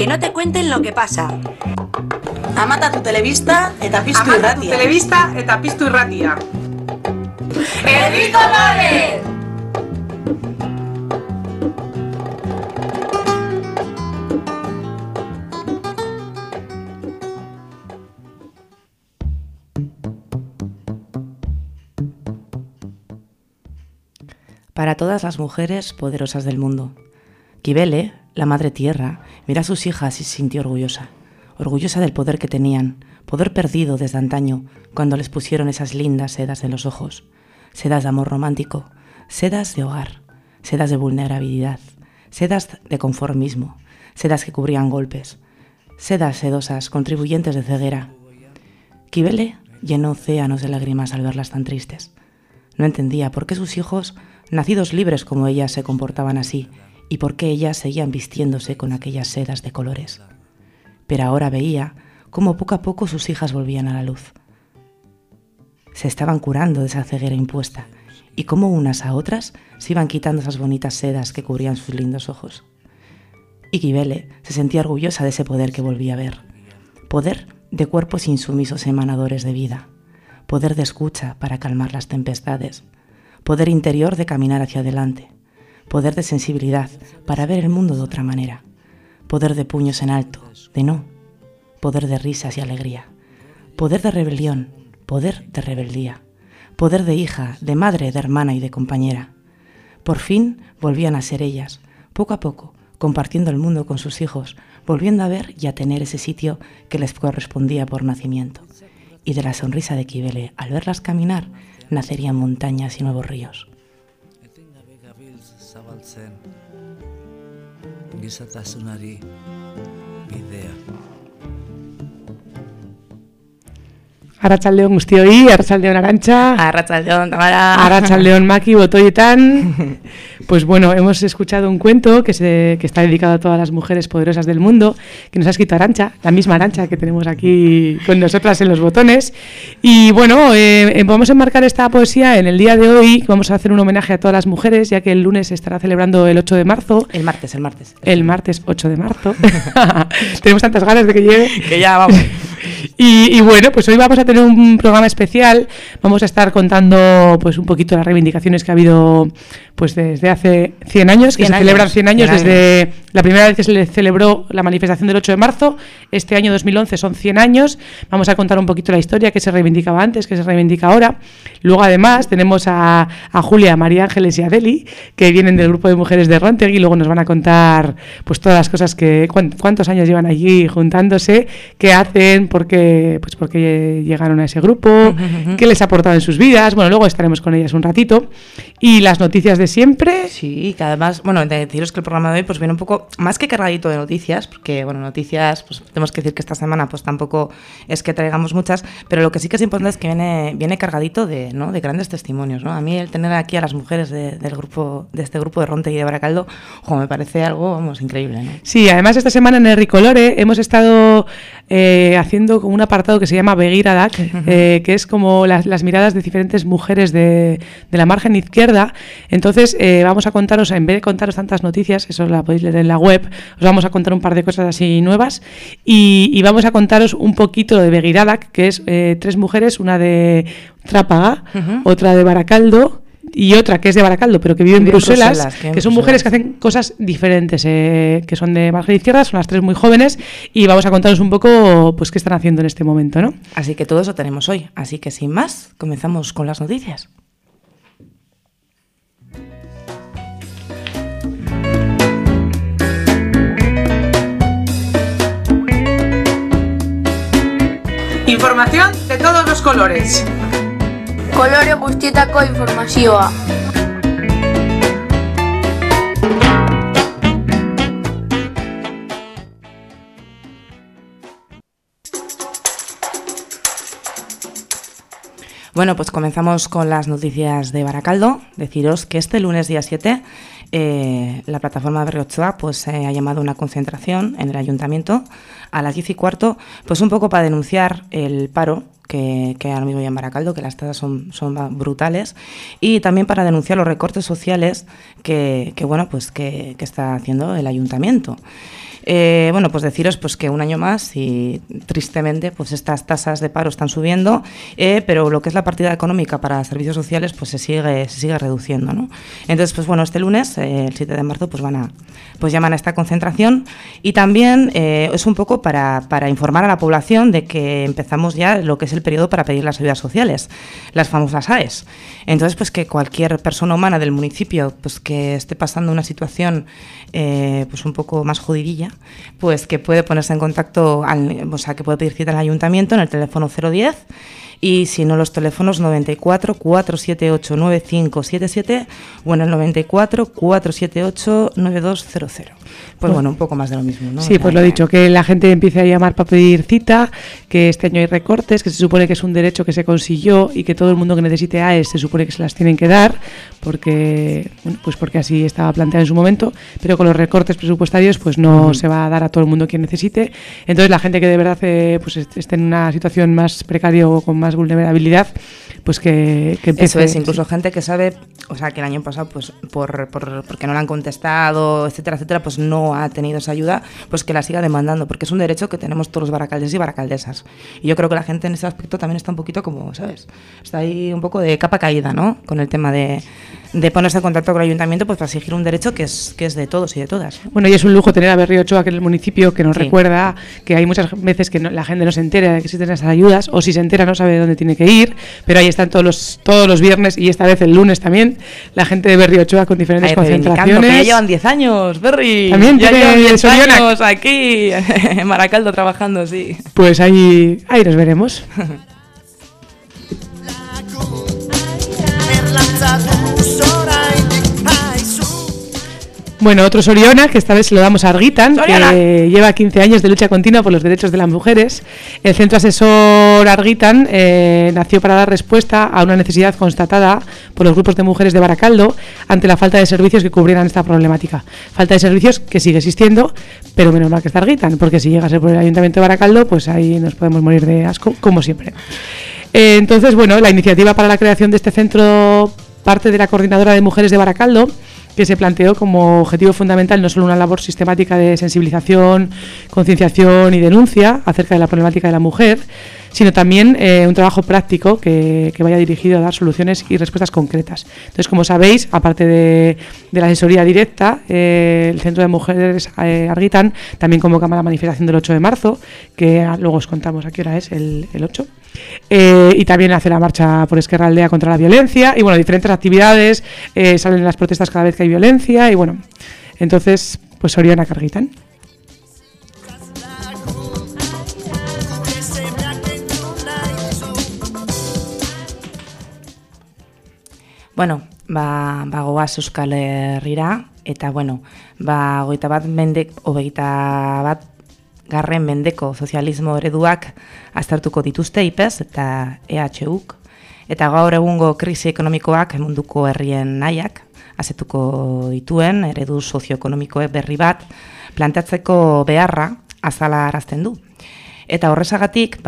no te cuenten lo que pasa. Amata telebista eta piztu irratia. Amata telebista eta piztu irratia. ¡Herri Colores! Para todas las mujeres poderosas del mundo. Cibele, la madre tierra, miró a sus hijas y se sintió orgullosa. Orgullosa del poder que tenían, poder perdido desde antaño, cuando les pusieron esas lindas sedas en los ojos. Sedas de amor romántico, sedas de hogar, sedas de vulnerabilidad, sedas de conformismo, sedas que cubrían golpes, sedas sedosas, contribuyentes de ceguera. Cibele llenó océanos de lágrimas al verlas tan tristes. No entendía por qué sus hijos, nacidos libres como ellas, se comportaban así y por qué ellas seguían vistiéndose con aquellas sedas de colores. Pero ahora veía cómo poco a poco sus hijas volvían a la luz. Se estaban curando de esa ceguera impuesta y cómo unas a otras se iban quitando esas bonitas sedas que cubrían sus lindos ojos. Y Cibele se sentía orgullosa de ese poder que volvía a ver. Poder de cuerpos insumisos emanadores de vida. Poder de escucha para calmar las tempestades. Poder interior de caminar hacia adelante. Poder de sensibilidad para ver el mundo de otra manera. Poder de puños en alto, de no. Poder de risas y alegría. Poder de rebelión, poder de rebeldía. Poder de hija, de madre, de hermana y de compañera. Por fin volvían a ser ellas, poco a poco, compartiendo el mundo con sus hijos, volviendo a ver y a tener ese sitio que les correspondía por nacimiento. Y de la sonrisa de Cibele, al verlas caminar, nacerían montañas y nuevos ríos. Arratsaldeon guztioi, arratsaldeon Arantxa, Arratsaldeon Tamara, arratsaldeon Maki, botoietan. Pues bueno, hemos escuchado un cuento que está dedicado a todas las mujeres poderosas del mundo, que nos ha escrito Arantxa, la misma Arantxa que tenemos aquí con nosotras en los botones. Y bueno, vamos a enmarcar esta poesía en el día de hoy, vamos a hacer un homenaje a todas las mujeres, ya que el lunes se estará celebrando el 8 de marzo. El martes. El martes 8 de marzo. Tenemos tantas ganas de que llegue. Que ya vamos. Y bueno, pues hoy vamos a tener un programa especial. Vamos a estar contando pues un poquito las reivindicaciones que ha habido pues desde hace 100 años, que se celebran 100 años desde la primera vez que se le celebró la manifestación del 8 de marzo. Este año 2011 son 100 años. Vamos a contar un poquito la historia, que se reivindicaba antes, que se reivindica ahora. Luego además tenemos a Julia, María Ángeles y Adeli, que vienen del grupo de mujeres de Rontegui, y luego nos van a contar pues todas las cosas que cuántos años llevan allí juntándose, qué hacen, por qué llegaron a ese grupo, qué les ha aportado en sus vidas. Bueno, luego estaremos con ellas un ratito. Y las noticias de siempre. Sí, que además, bueno, deciros que el programa de hoy pues viene un poco más que cargadito de noticias, porque bueno, noticias, pues tenemos que decir que esta semana pues tampoco es que traigamos muchas, pero lo que sí que es importante es que viene cargadito de grandes testimonios, ¿no? A mí el tener aquí a las mujeres de este grupo de Rontegui y de Baracaldo, me parece algo, vamos, increíble, ¿no? Sí, además esta semana en Herri Colore hemos estado haciendo como un apartado que se llama Begiradak, que es como las miradas de diferentes mujeres de la margen izquierda. Entonces vamos a contaros, en vez de contaros tantas noticias, eso la podéis leer en la web, os vamos a contar un par de cosas así nuevas y vamos a contaros un poquito de Begiradak, que es 3 mujeres, una de Trápaga, otra de Baracaldo y otra que es de Baracaldo pero que vive en Bruselas, que son mujeres que hacen cosas diferentes, que son de margen izquierda, son las 3 muy jóvenes y vamos a contaros un poco pues qué están haciendo en este momento, ¿no? Así que todo eso tenemos hoy, así que sin más, comenzamos con las noticias. Información de todos los colores. Kolore guztietako informazioa. Bueno, pues comenzamos con las noticias de Baracaldo. Deciros que este lunes día 7 la plataforma Berriochoa pues ha llamado una concentración en el ayuntamiento a las 10:15, pues un poco para denunciar el paro que ahora mismo hay en Baracaldo, que las tasas son brutales, y también para denunciar los recortes sociales que está haciendo el ayuntamiento. Bueno, pues deciros pues que un año más y tristemente pues estas tasas de paro están subiendo, pero lo que es la partida económica para servicios sociales pues se sigue reduciendo, ¿no? Entonces, pues bueno, este lunes, el 7 de marzo, pues llaman a esta concentración y también es un poco para informar a la población de que empezamos ya lo que es el periodo para pedir las ayudas sociales, las famosas AES. Entonces, pues que cualquier persona humana del municipio pues que esté pasando una situación pues un poco más jodidilla, pues que puede ponerse en contacto, o sea, que puede pedir cita al ayuntamiento en el teléfono 010 y si no los teléfonos 94 478 9577 o en el 94 478 9200. Pues bueno, un poco más de lo mismo, ¿no? Sí, pues lo dicho, que la gente empiece a llamar para pedir cita, que este año hay recortes, que se supone que es un derecho que se consiguió y que todo el mundo que necesite AES se supone que se las tienen que dar, porque bueno, pues porque así estaba planteado en su momento, pero con los recortes presupuestarios pues no se va a dar a todo el mundo quien necesite. Entonces la gente que de verdad pues esté en una situación más precaria o con más vulnerabilidad, pues que empiece. Eso es, incluso gente que sabe, o sea, que el año pasado pues porque no le han contestado, etcétera, etcétera, pues no ha tenido esa ayuda, pues que la siga demandando, porque es un derecho que tenemos todos los baracaldeses y baracaldesas. Y yo creo que la gente en ese aspecto también está un poquito como, ¿sabes? Está ahí un poco de capa caída, ¿no? Con el tema de ponerse en contacto con el ayuntamiento pues para exigir un derecho que es de todos y de todas. Bueno, y es un lujo tener a Berrio Ochoa, que es el municipio que nos recuerda que hay muchas veces que la gente no se entera de que existen esas ayudas, o si se entera no sabe dónde tiene que ir, pero ahí están todos los viernes y esta vez el lunes también, la gente de Berrio Ochoa con diferentes concentraciones. Que ya llevan 10 años, Berri. También ya llevan 10 Soriana. años aquí en Maracaldo trabajando, sí. Pues ahí nos veremos. Bueno, otro Soriona, que esta vez se lo damos a Argitan, que lleva 15 años de lucha continua por los derechos de las mujeres. El Centro Asesor Argitan nació para dar respuesta a una necesidad constatada por los grupos de mujeres de Baracaldo ante la falta de servicios que cubrieran esta problemática. Falta de servicios que sigue existiendo, pero menos mal que está Argitan, porque si llega a ser por el Ayuntamiento de Baracaldo, pues ahí nos podemos morir de asco, como siempre. Entonces, bueno, la iniciativa para la creación de este centro parte de la Coordinadora de Mujeres de Baracaldo, que se planteó como objetivo fundamental no solo una labor sistemática de sensibilización, concienciación y denuncia acerca de la problemática de la mujer, sino también un trabajo práctico que vaya dirigido a dar soluciones y respuestas concretas. Entonces, como sabéis, aparte de la asesoría directa, el Centro de Mujeres Argitan también convoca la manifestación del 8 de marzo, que luego os contamos a qué hora es el 8, y también hace la marcha por Esquerra Aldea contra la violencia, y bueno, diferentes actividades, salen las protestas cada vez que hay violencia, y bueno, entonces, pues Soriana Argitan. Bueno, goaz Euskal Herrira, eta bueno, 21 garren mendeko sozialismo ereduak aztertuko dituzte IPES eta EHUk, eta gaur egungo krisi ekonomikoak munduko herrien nahiak azetuko dituen eredu sozioekonomikoek berri bat planteatzeko beharra azalarazten du. Eta horrezagatik,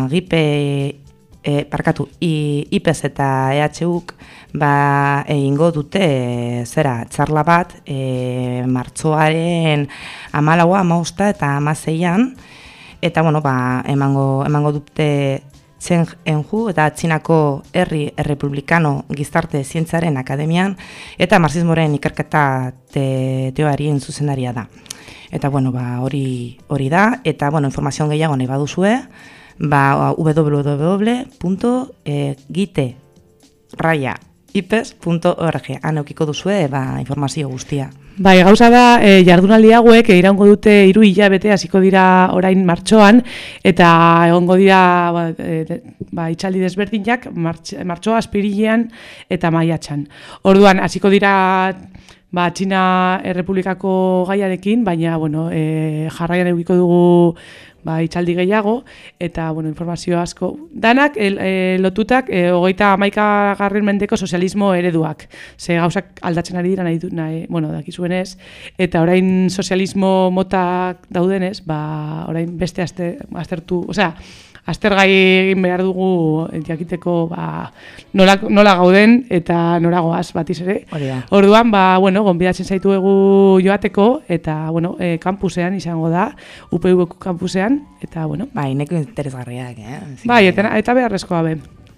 IPES eta EHUk egingo dute txarla bat martxoaren 14, 15 eta 16an, eta bueno, emango dute Chen Enju eta Txinako Herri Errepublikano Gizarte Zientzaren Akademian, eta marxismoren ikerketa teorien zuzendaria da. Eta bueno, hori da, eta bueno, informazio gehiago nahi baduzue, www.gite-ipes.org han eukiko duzue informazio guztia. Bai, gauza da, jardunaldi hauek iraungo dute 3 hilabete hasiko dira orain martxoan, eta egongo dira itxaldi desberdinak martxoa, apirilean eta maiatxan. Orduan, hasiko dira Txina Errepublikako gaiarekin, baina bueno, jarraian edukiko dugu itxaldi gehiago, eta bueno, informazio asko. Danak lotutak 31. mendeko sozialismo ereduak. Ze gauzak aldatzen ari dira dakizuenez, eta orain sozialismo motak daudenez, orain beste aztertu, aztergai egin behar dugu jakiteko nola gauden eta noragoaz batiz ere. Orduan, gonbidatzen zaituegu joateko eta, kampusean izango da, UPV kampusean, eta, Bai, neko interesgarriak, Bai, eta beharrezkoa be.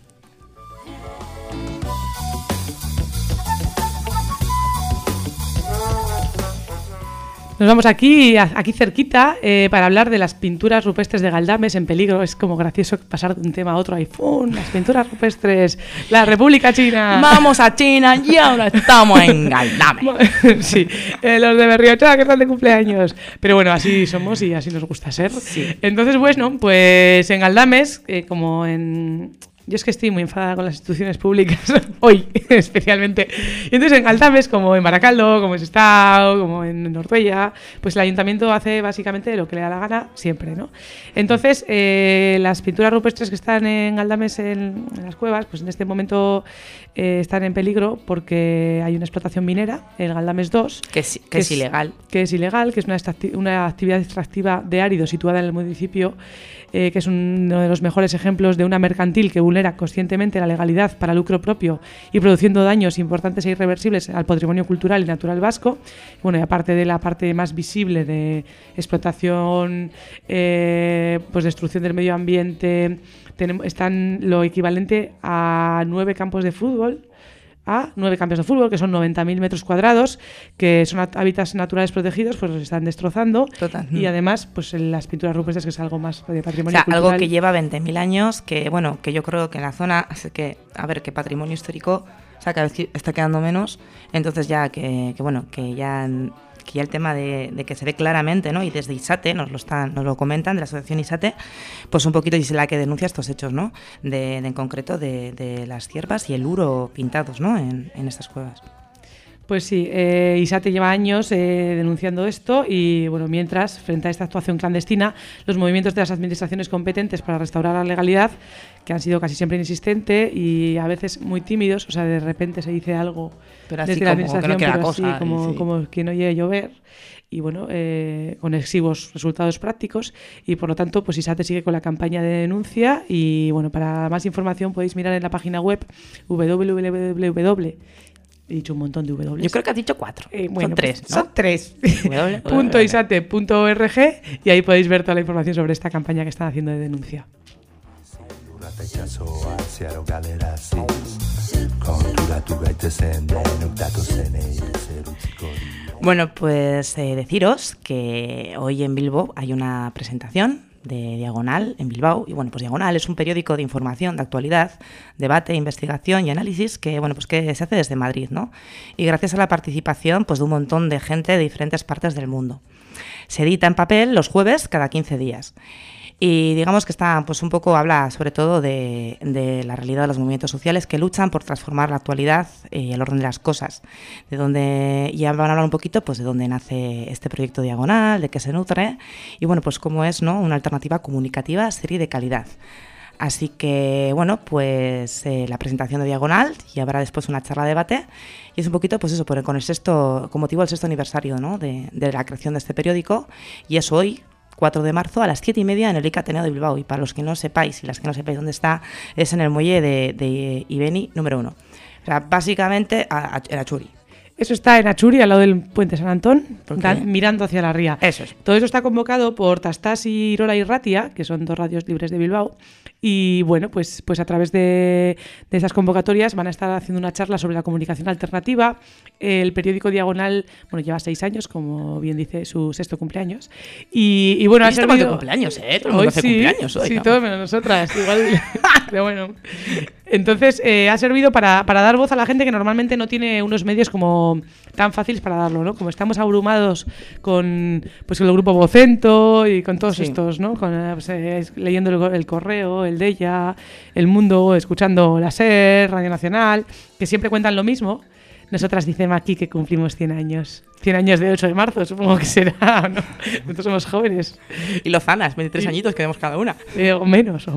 Nos vamos aquí cerquita para hablar de las pinturas rupestres de Galdames en peligro. Es como gracioso pasar de un tema a otro. ¡Pum! Las pinturas rupestres, la República China. Vamos a China y ahora estamos en Galdames. Sí, los de Berriochoa que están de cumpleaños. Pero bueno, así somos y así nos gusta ser. Sí. Entonces, pues en Galdames, como en... Yo es que estoy muy enfadada con las instituciones públicas, hoy especialmente. Y entonces en Galdames, como en Baracaldo, como en Sestao, como en Ortuella, pues el ayuntamiento hace básicamente lo que le da la gana siempre, ¿no? Entonces, las pinturas rupestres que están en Galdames en las cuevas, pues en este momento están en peligro porque hay una explotación minera, el Galdames 2. Que es ilegal. Que es ilegal, que es una actividad extractiva de árido situada en el municipio, que es uno de los mejores ejemplos de una mercantil que vulnera conscientemente la legalidad para lucro propio y produciendo daños importantes e irreversibles al patrimonio cultural y natural vasco. Bueno, y aparte de la parte más visible de explotación, pues destrucción del medio ambiente, están lo equivalente a 9 campos de fútbol, que son 90.000 metros cuadrados, que son hábitats naturales protegidos, pues los están destrozando. Total. Y además, pues en las pinturas rupestres, que es algo más de patrimonio cultural. Algo que lleva 20.000 años, que yo creo que en la zona, que patrimonio histórico, cada vez está quedando menos, entonces ya que ya el tema de que se ve claramente, ¿no? Y desde ISATE nos lo comentan, de la asociación ISATE, pues un poquito, y es la que denuncia estos hechos, ¿no? En concreto de las ciervas y el uro pintados, ¿no? En estas cuevas. Pues sí, ISATE lleva años denunciando esto y, mientras, frente a esta actuación clandestina, los movimientos de las administraciones competentes para restaurar la legalidad, que han sido casi siempre inexistentes y a veces muy tímidos, o sea, de repente se dice algo pero así desde la como administración, que no pero cosa, así como quien oye llover, y con exiguos resultados prácticos, y por lo tanto, pues ISATE sigue con la campaña de denuncia y, para más información podéis mirar en la página web He dicho un montón de W. Yo creo que has dicho 4. Son 3, ¿no? Son 3. .isate.org y ahí podéis ver toda la información sobre esta campaña que están haciendo de denuncia. Bueno, pues deciros que hoy en Bilbo hay una presentación de Diagonal en Bilbao, y pues Diagonal es un periódico de información, de actualidad, debate, investigación y análisis que que se hace desde Madrid, ¿no? Y gracias a la participación de un montón de gente de diferentes partes del mundo. Se edita en papel los jueves cada 15 días. Y digamos que está, un poco habla sobre todo de la realidad de los movimientos sociales que luchan por transformar la actualidad y el orden de las cosas. Y van a hablar un poquito de dónde nace este proyecto Diagonal, de qué se nutre y cómo es, ¿no?, una alternativa comunicativa, seria y de calidad. Así que, la presentación de Diagonal y habrá después una charla de debate. Y es un poquito, con motivo del 6º aniversario, ¿no?, de la creación de este periódico. Y es hoy, 4 de marzo, a las 7:30 en el ICA Ateneo de Bilbao. Y para los que no sepáis y las que no sepáis dónde está, es en el muelle de Ibeni número 1. O sea, básicamente en Achuri. Eso está en Achuri, al lado del Puente San Antón, mirando hacia la ría. Eso es. Todo eso está convocado por Tastas y Irola y Ratia, que son 2 radios libres de Bilbao. Y pues a través de esas convocatorias van a estar haciendo una charla sobre la comunicación alternativa. El periódico Diagonal, lleva 6 años, como bien dice, su 6º cumpleaños. Y ha servido... de cumpleaños, ¿eh? Todo el mundo hace cumpleaños hoy. Sí, todo menos nosotras, igual. Pero bueno. Entonces, ha servido para dar voz a la gente que normalmente no tiene unos medios como tan fáciles para darlo, ¿no? Como estamos abrumados con el grupo Vocento y con todos estos, ¿no? Leyendo el Correo, el Deia, El Mundo, escuchando la SER, Radio Nacional, que siempre cuentan lo mismo. Nosotras decimos aquí que cumplimos 100 años. 100 años de 8 de marzo, supongo que será, ¿no? Nosotros somos jóvenes. Y lozanas, 23 añitos que tenemos cada una. O menos.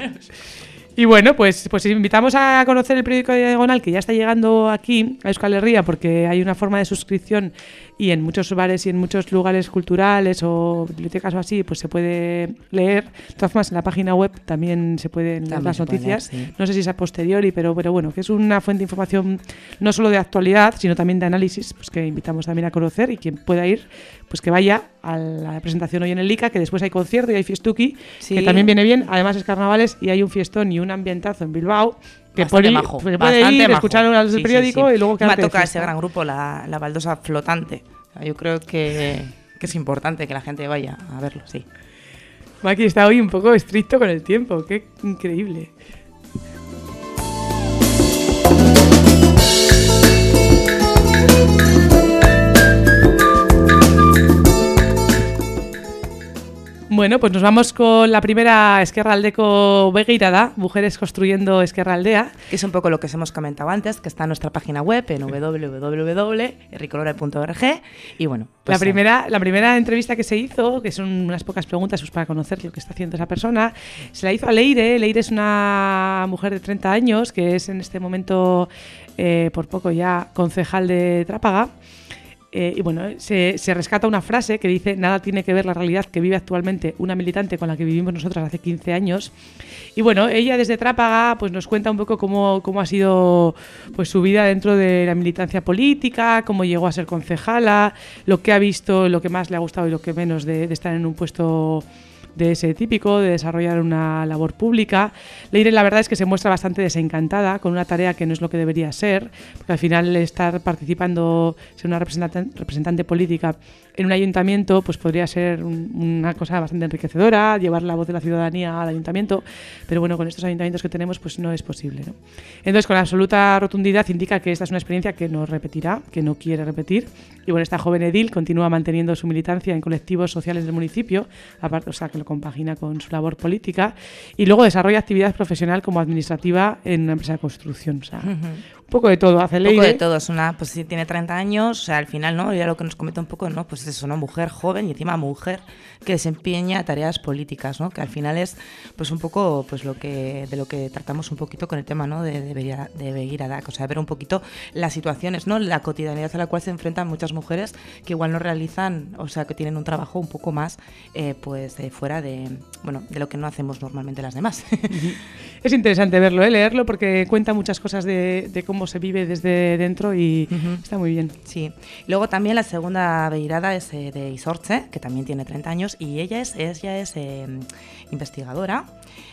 Y pues invitamos a conocer el periódico de Diagonal, que ya está llegando aquí a Euskal Herria, porque hay una forma de suscripción y en muchos bares y en muchos lugares culturales o bibliotecas o así, pues se puede leer. De todas formas, en la página web también se pueden leer las noticias. Leer, sí. No sé si es a posteriori, pero bueno, que es una fuente de información no solo de actualidad, sino también de análisis, pues que invitamos también a conocer, y quien pueda ir, pues que vaya a la presentación hoy en el LICA, que después hay concierto y hay fiestuki, que también viene bien. Además es carnavales y hay un fiestón y un ambientazo en Bilbao, que puede ir, escuchar una luz del periódico y luego me ha tocado ese gran grupo, la baldosa flotante. Yo creo que es importante que la gente vaya a verlo, sí. Maki está hoy un poco estricto con el tiempo, qué increíble. Bueno, pues nos vamos con la primera Ezkerraldeko Begirada, Mujeres Construyendo Ezkerraldea. Que es un poco lo que os hemos comentado antes, que está en nuestra página web en www.herricolore.org. Y bueno, pues la primera entrevista que se hizo, que son unas pocas preguntas pues, para conocer lo que está haciendo esa persona, se la hizo a Leire. Leire es una mujer de 30 años que es en este momento, por poco ya, concejal de Trápaga. Y bueno, se rescata una frase que dice: nada tiene que ver la realidad que vive actualmente una militante con la que vivimos nosotras hace 15 años. Y bueno, ella desde Trápaga pues nos cuenta un poco cómo ha sido pues su vida dentro de la militancia política, cómo llegó a ser concejala, lo que ha visto, lo que más le ha gustado y lo que menos de estar en un puesto de ese típico, de desarrollar una labor pública. Leire, la verdad es que se muestra bastante desencantada con una tarea que no es lo que debería ser, porque al final estar participando, ser una representante política en un ayuntamiento, pues podría ser una cosa bastante enriquecedora, llevar la voz de la ciudadanía al ayuntamiento, pero bueno, con estos ayuntamientos que tenemos, pues no es posible, ¿no? Entonces, con absoluta rotundidad indica que esta es una experiencia que no repetirá, que no quiere repetir, y bueno, esta joven edil continúa manteniendo su militancia en colectivos sociales del municipio, aparte, o sea, que lo compagina con su labor política, y luego desarrolla actividad profesional como administrativa en una empresa de construcción, o sea, un poco de todo hace Leire. Un poco de todo, es una, pues si tiene 30 años, o sea, al final, ¿no? Ya lo que nos comenta un poco, ¿no? Pues es una mujer joven y encima mujer que desempeña tareas políticas, ¿no? Que al final es, pues un poco, pues de lo que tratamos un poquito con el tema, ¿no? De Begirada, o sea, ver un poquito las situaciones, ¿no? La cotidianidad a la cual se enfrentan muchas mujeres que igual no realizan, o sea, que tienen un trabajo un poco más, fuera de, bueno, de lo que no hacemos normalmente las demás. Es interesante verlo, leerlo, porque cuenta muchas cosas de cómo se vive desde dentro y está muy bien. Sí. Luego también la segunda Begirada es de Isortze, que también tiene 30 años, y ella es investigadora.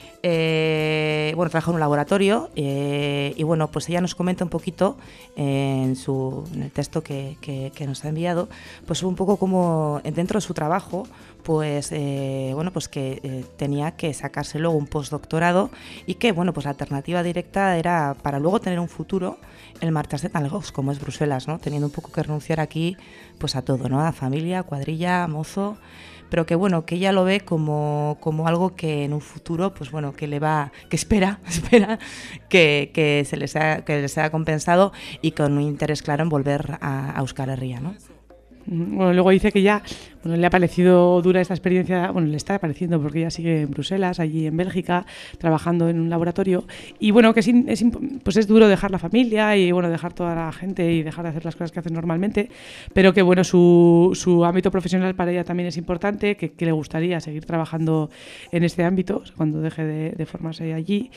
Bueno, trabaja en un laboratorio y bueno, pues ella nos comenta un poquito en el texto que nos ha enviado, pues un poco como dentro de su trabajo, pues bueno, pues que tenía que sacarse luego un postdoctorado y que bueno, pues la alternativa directa era para luego tener un futuro el marcharse tan lejos como es Bruselas, ¿no? Teniendo un poco que renunciar aquí pues a todo, ¿no? A familia, cuadrilla, mozo, pero que bueno, que ella lo ve como algo que en un futuro, pues bueno, que espera que les sea compensado y con un interés claro en volver a Euskal Herria, ¿no? Bueno, luego dice que ya le ha parecido dura esta experiencia, bueno, le está pareciendo porque ella sigue en Bruselas, allí en Bélgica, trabajando en un laboratorio, y bueno, que pues es duro dejar la familia y bueno, dejar toda la gente y dejar de hacer las cosas que hacen normalmente, pero que bueno, su ámbito profesional para ella también es importante, que le gustaría seguir trabajando en este ámbito cuando deje de formarse allí,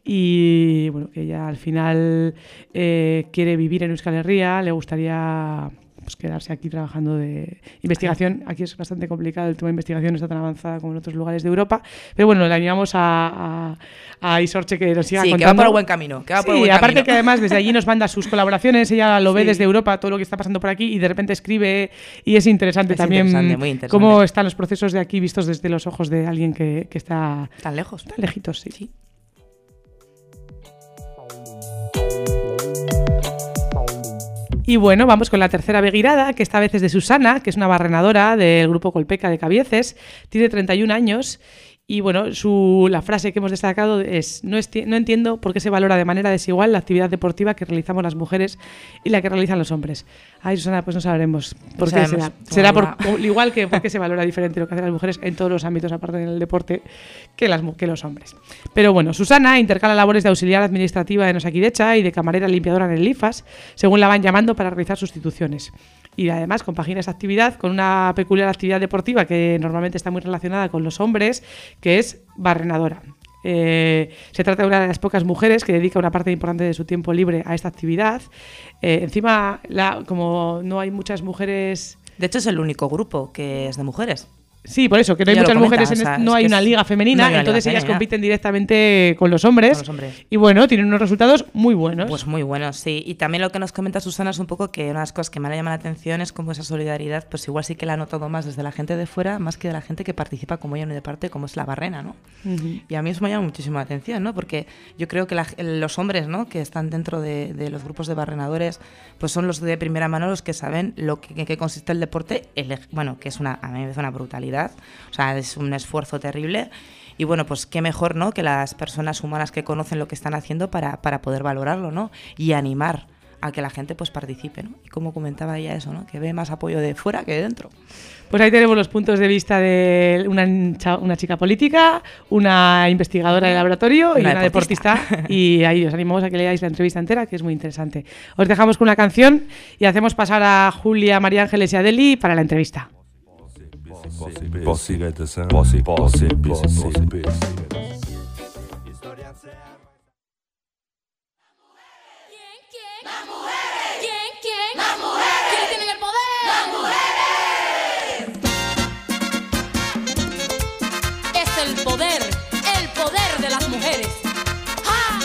y bueno, que ella al final quiere vivir en Euskal Herria, le gustaría pues quedarse aquí trabajando de investigación. Aquí es bastante complicado, el tema de investigación no está tan avanzada como en otros lugares de Europa, pero bueno, le animamos a Isortze que nos siga contando. Sí, que va por el buen camino. Aparte que además desde allí nos manda sus colaboraciones, ella lo ve desde Europa, todo lo que está pasando por aquí, y de repente escribe, y es interesante también muy interesante. Cómo están los procesos de aquí vistos desde los ojos de alguien que está tan lejos. Tan lejitos, sí. Y bueno, vamos con la tercera Begirada, que esta vez es de Susana, que es una barrenadora del grupo Colpeca de Cabieces, tiene 31 años. Y bueno, la frase que hemos destacado es: no entiendo por qué se valora de manera desigual la actividad deportiva que realizamos las mujeres y la que realizan los hombres. Ay, Susana, pues no sabremos por qué será. Será igual que por qué se valora diferente lo que hacen las mujeres en todos los ámbitos, aparte del deporte, que los hombres. Pero bueno, Susana intercala labores de auxiliar administrativa en Osakidecha y de camarera limpiadora en el IFAS, según la van llamando para realizar sustituciones. y además compagina esa actividad con una peculiar actividad deportiva que normalmente está muy relacionada con los hombres, que es barrenadora. Se trata de una de las pocas mujeres que dedica una parte importante de su tiempo libre a esta actividad. Encima, como no hay muchas mujeres... De hecho, es el único grupo que es de mujeres. Sí, por eso, que no hay muchas mujeres, no hay una liga femenina, entonces ellas compiten directamente con los hombres. Y bueno, tienen unos resultados muy buenos. Pues muy buenos, sí. Y también lo que nos comenta Susana es un poco que una de las cosas que me ha llamado la atención es como esa solidaridad, pues igual sí que la ha notado más desde la gente de fuera, más que de la gente que participa como ella en el parte, como es la barrena, ¿no? Y a mí eso me llama muchísimo la atención, ¿no? Porque yo creo que los hombres, ¿no?, que están dentro de los grupos de barrenadores, pues son los de primera mano los que saben en qué consiste el deporte, bueno, que es a mí me parece una brutalidad. O sea, es un esfuerzo terrible y bueno, pues qué mejor, ¿no?, que las personas humanas que conocen lo que están haciendo para poder valorarlo, ¿no?, y animar a que la gente pues participe, ¿no? Y como comentaba ella eso, ¿no?, que ve más apoyo de fuera que de dentro. Pues ahí tenemos los puntos de vista de una chica política, una investigadora de laboratorio y una deportista. Y ahí os animamos a que leáis la entrevista entera, que es muy interesante. Os dejamos con una canción y hacemos pasar a Julia, María Ángeles y Adeli para la entrevista. El poder de las mujeres. ¡Ah!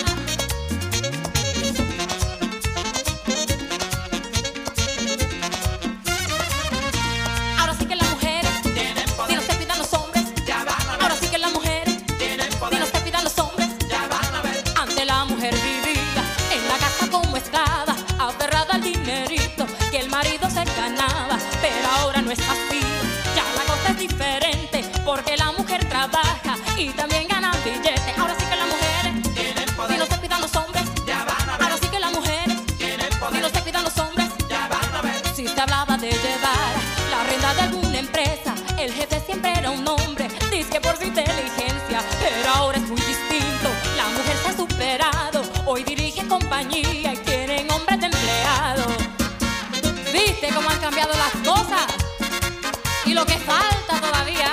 Ahora sí que las mujeres tienen poder. Si no se pidan los hombres, ya van a ver. Ahora sí que las mujeres tienen poder. Si no se pidan los hombres, ya van a ver. Antes la mujer vivía en la casa como esclava, aferrada al dinerito que el marido se ganaba. Pero ahora no es así, ya la cosa es diferente, porque la mujer trabaja y también gana billetes. Ahora sí que las mujeres tienen poder. Si no se pidan los hombres, ya van a ver. Ahora sí que las mujeres tienen poder. Si no se pidan los hombres, ya van a ver. Si se hablaba de llevar la rienda de alguna empresa, el jefe siempre era un hombre, dizque por su inteligencia. Pero ahora es muy distinto, la mujer se ha superado, hoy dirige compañía y tienen hombres de empleado. ¿Viste cómo han cambiado las cosas? Y lo que falta todavía.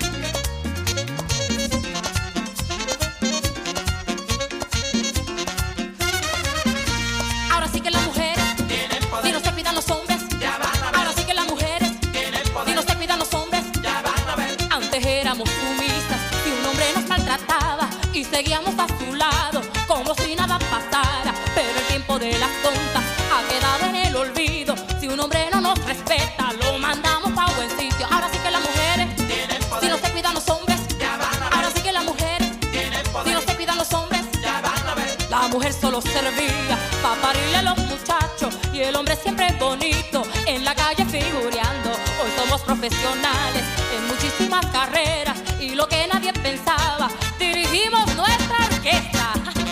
Ahora sí que las mujeres tienen poder. Si no se pidan los hombres, ya van a ver. Ahora sí que las mujeres tienen poder. Si no se pidan los hombres, ya van a ver. Antes éramos sumisas y un hombre nos maltrataba y seguíamos a su lado como si nada pasara. Pero el tiempo de las tontas ha quedado en el olvido. Si un hombre no nos respeta, lo mandamos pa' buen sitio. Ahora sí que las mujeres tienen poder. Si no se pidan los hombres, ya van a ver. Ahora sí que las mujeres tienen poder. Si no se pidan los hombres, ya van a ver. La mujer solo servía pa' parirle a los muchachos y el hombre siempre bonito en la calle figureando. Hoy somos profesionales en muchísimas carreras y lo que nadie pensaba, dirigimos nuestra orquesta.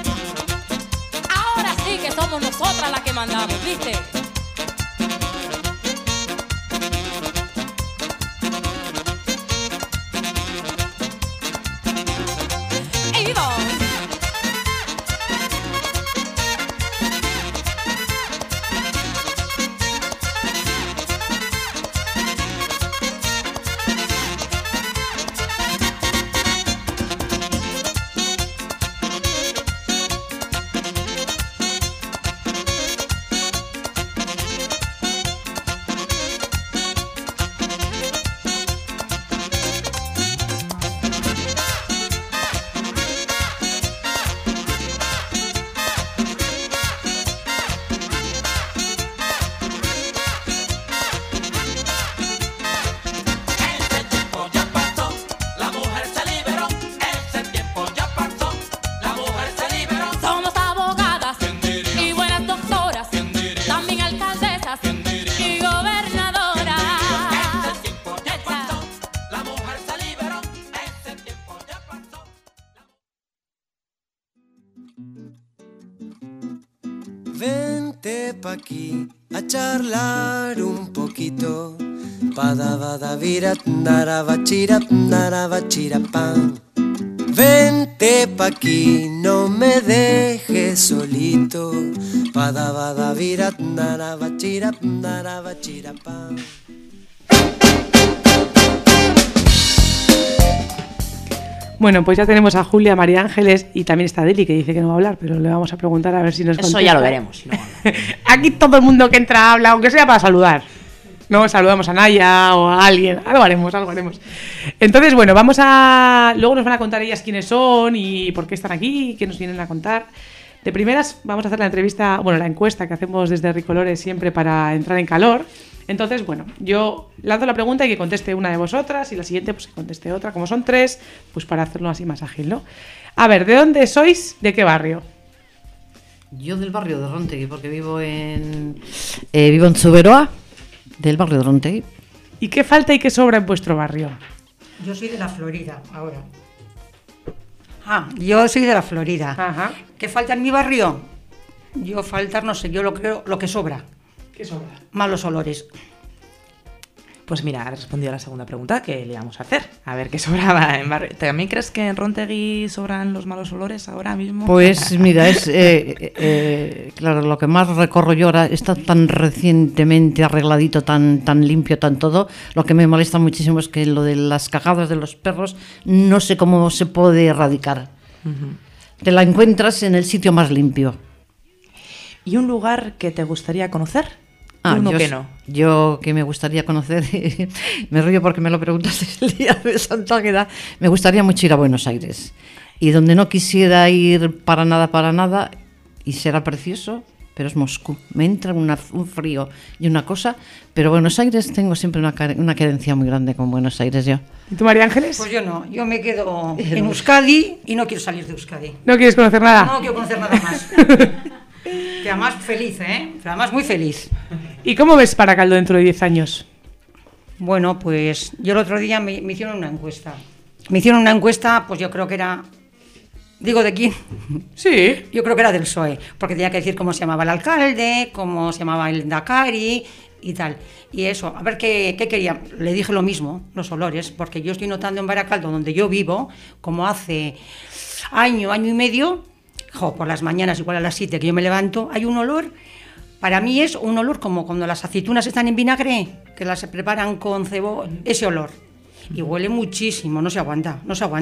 Ahora sí que somos nosotras las que mandamos, ¿viste? Vente pa' aquí a charlar un poquito. Pada bada virat narava chira pan. Vente pa' aquí, no me dejes solito. Padabadavirat, narabachirap, narabachirapam. Bueno, pues ya tenemos a Julia, María Ángeles y también está Deli, que dice que no va a hablar, pero le vamos a preguntar a ver si nos contesta. Eso ya lo veremos. Si no, Aquí todo el mundo que entra habla, aunque sea para saludar. No saludamos a Naya o a alguien, algo haremos. Entonces, bueno, luego nos van a contar ellas quiénes son y por qué están aquí, qué nos vienen a contar. De primeras vamos a hacer la entrevista, la encuesta que hacemos desde Ricolores siempre para entrar en calor. Entonces, bueno, yo lanzo la pregunta y que conteste una de vosotras y la siguiente pues que conteste otra. Como son 3, pues para hacerlo así más ágil, ¿no? A ver, ¿de dónde sois? ¿De qué barrio? Yo del barrio de Rontegui, porque vivo en Zuberoa, del barrio de Rontegui. ¿Y qué falta y qué sobra en vuestro barrio? Yo soy de la Florida, ahora. Yo soy de la Florida. Ajá. ¿Qué falta en mi barrio? Yo faltar, no sé, yo lo creo, lo que sobra. ¿Qué sobra? Malos olores. Pues mira, ha respondido a la segunda pregunta que le íbamos a hacer. A ver qué sobraba en barrio. ¿También crees que en Rontegui sobran los malos olores ahora mismo? Pues mira, es claro, lo que más recorro yo ahora está tan recientemente arregladito, tan limpio, tan todo. Lo que me molesta muchísimo es que lo de las cagadas de los perros no sé cómo se puede erradicar. Uh-huh. Te la encuentras en el sitio más limpio. ¿Y un lugar que te gustaría conocer? Uno que no. Yo que me gustaría conocer, me río porque me lo preguntaste el día de Santa Águeda, me gustaría mucho ir a Buenos Aires. Y donde no quisiera ir para nada, y será precioso, pero es Moscú. Me entra un frío y una cosa, pero Buenos Aires tengo siempre una querencia muy grande con Buenos Aires yo. ¿Y tú, María Ángeles? Pues yo no, yo me quedo en Euskadi y no quiero salir de Euskadi. ¿No quieres conocer nada? No quiero conocer nada más. Que además feliz, además muy feliz. ¿Y cómo ves Baracaldo dentro de 10 años? Bueno, pues yo el otro día me hicieron una encuesta. Me hicieron una encuesta, pues yo creo que era... ¿Digo de quién? Sí. Yo creo que era del PSOE, porque tenía que decir cómo se llamaba el alcalde, cómo se llamaba el Dakari y tal. Y eso, a ver qué quería. Le dije lo mismo, los olores, porque yo estoy notando en Baracaldo, donde yo vivo, como hace año y medio... por las mañanas, igual a las 7 que yo me levanto, hay un olor, para mí es un olor como cuando las aceitunas están en vinagre, que las preparan con cebolla, ese olor. Y huele muchísimo, no se aguanta.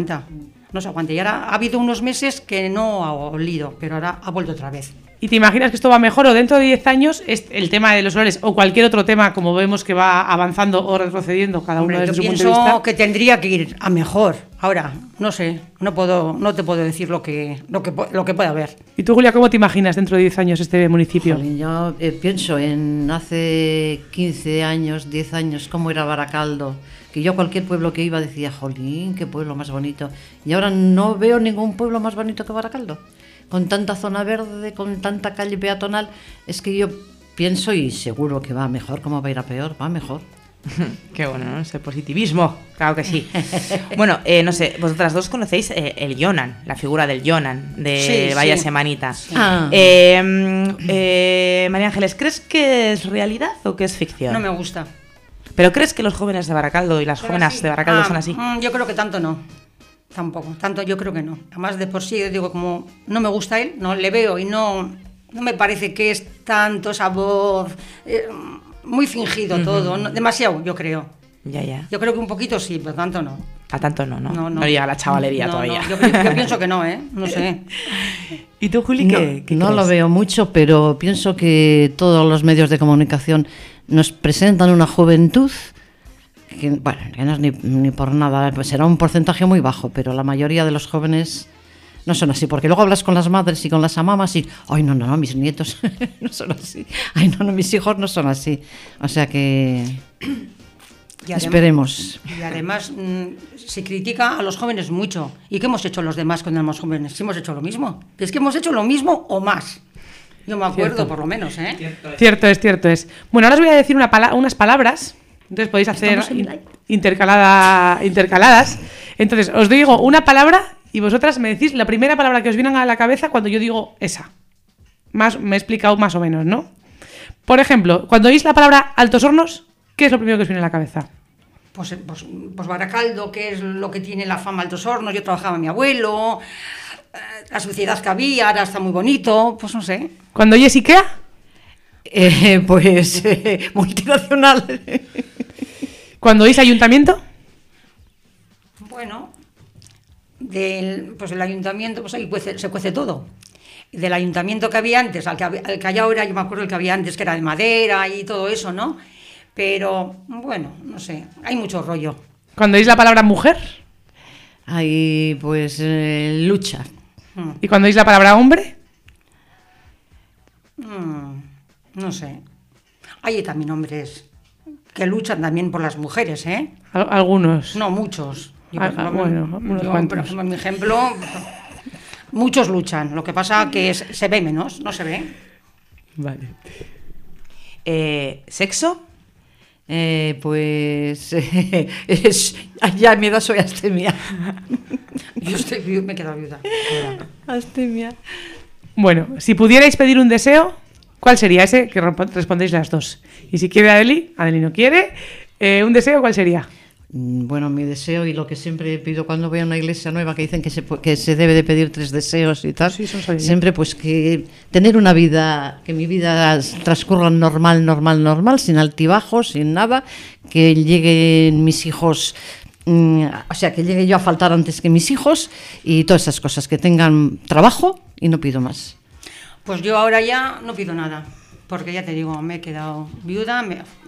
Y ahora ha habido unos meses que no ha olido, pero ahora ha vuelto otra vez. ¿Y te imaginas que esto va mejor o dentro de 10 años el tema de los olores o cualquier otro tema, como vemos que va avanzando o retrocediendo cada uno desde su punto de vista? Yo pienso que tendría que ir a mejor. Ahora, no sé, no te puedo decir lo que puede haber. ¿Y tú, Julia, cómo te imaginas dentro de 10 años este municipio? Jolín, yo pienso en hace 15 años, 10 años, cómo era Baracaldo, que yo a cualquier pueblo que iba decía, jolín, qué pueblo más bonito. Y ahora no veo ningún pueblo más bonito que Baracaldo. Con tanta zona verde, con tanta calle peatonal, es que yo pienso, y seguro que va mejor, ¿cómo va a ir a peor? Va mejor. Qué bueno, ¿no? Ese positivismo, claro que sí. Bueno, no sé, vosotras dos conocéis el Yonan, la figura del Yonan, de sí, Vaya sí. Semanita. Sí. María Ángeles, ¿crees que es realidad o que es ficción? No me gusta. ¿Pero crees que los jóvenes de Baracaldo y las jóvenes de Baracaldo son así? Yo creo que tanto no. Tampoco, tanto yo creo que no. Además, de por sí, yo digo, como no me gusta él, no le veo y no me parece que es tanto esa voz, muy fingido todo, demasiado, yo creo. Ya. Yo creo que un poquito sí, pero tanto no. A tanto no. No llega la chavalería todavía. No, yo pienso que no, no sé. ¿Y tú, Juli, qué no crees? lo veo mucho, pero pienso que todos los medios de comunicación nos presentan una juventud que, bueno, que no es ni por nada, pues será un porcentaje muy bajo, pero la mayoría de los jóvenes no son así, porque luego hablas con las madres y con las amamas y, ay, no, mis nietos no son así, ay, no, mis hijos no son así, o sea que esperemos. Y además se critica a los jóvenes mucho. ¿Y qué hemos hecho los demás cuando éramos jóvenes? ¿Sí hemos hecho lo mismo? Es que hemos hecho lo mismo o más. Yo me acuerdo, Cierto. por lo menos, Cierto es. Bueno, ahora os voy a decir unas palabras. Entonces podéis hacer intercaladas. Entonces os digo una palabra y vosotras me decís la primera palabra que os viene a la cabeza cuando yo digo esa. Me he explicado más o menos, ¿no? Por ejemplo, cuando oís la palabra Altos Hornos, ¿qué es lo primero que os viene a la cabeza? Pues Baracaldo, que es lo que tiene la fama Altos Hornos, yo trabajaba mi abuelo, la suciedad que había, ahora está muy bonito, pues no sé. ¿Cuando oyes Ikea? Multinacional. ¿Cuando oís ayuntamiento? Bueno, pues el ayuntamiento, pues ahí se cuece todo. Del ayuntamiento que había antes, al que hay ahora, yo me acuerdo el que había antes, que era de madera y todo eso, ¿no? Pero, bueno, no sé, hay mucho rollo. ¿Cuando oís la palabra mujer? Hay, pues, lucha. ¿Y cuando oís la palabra hombre? No sé. Hay también hombres que luchan también por las mujeres, ¿eh? Algunos. No, muchos. Bueno, unos cuantos. Por ejemplo, en mi ejemplo, muchos luchan. Lo que pasa que se ve menos, no se ve. Vale. ¿Sexo? Ya a mi edad soy astemia. Yo me he quedado viuda. Astemia. Bueno, si pudierais pedir un deseo, ¿cuál sería ese? Que respondéis las dos. Y si quiere Adeli no quiere, un deseo, ¿cuál sería? Bueno, mi deseo y lo que siempre pido cuando voy a una iglesia nueva, que dicen que se debe de pedir 3 deseos y tal, sí, siempre pues que tener una vida, que mi vida transcurra normal, sin altibajos, sin nada, que lleguen mis hijos, o sea, que llegue yo a faltar antes que mis hijos y todas esas cosas, que tengan trabajo y no pido más. Pues yo ahora ya no pido nada, porque ya te digo, me he quedado viuda,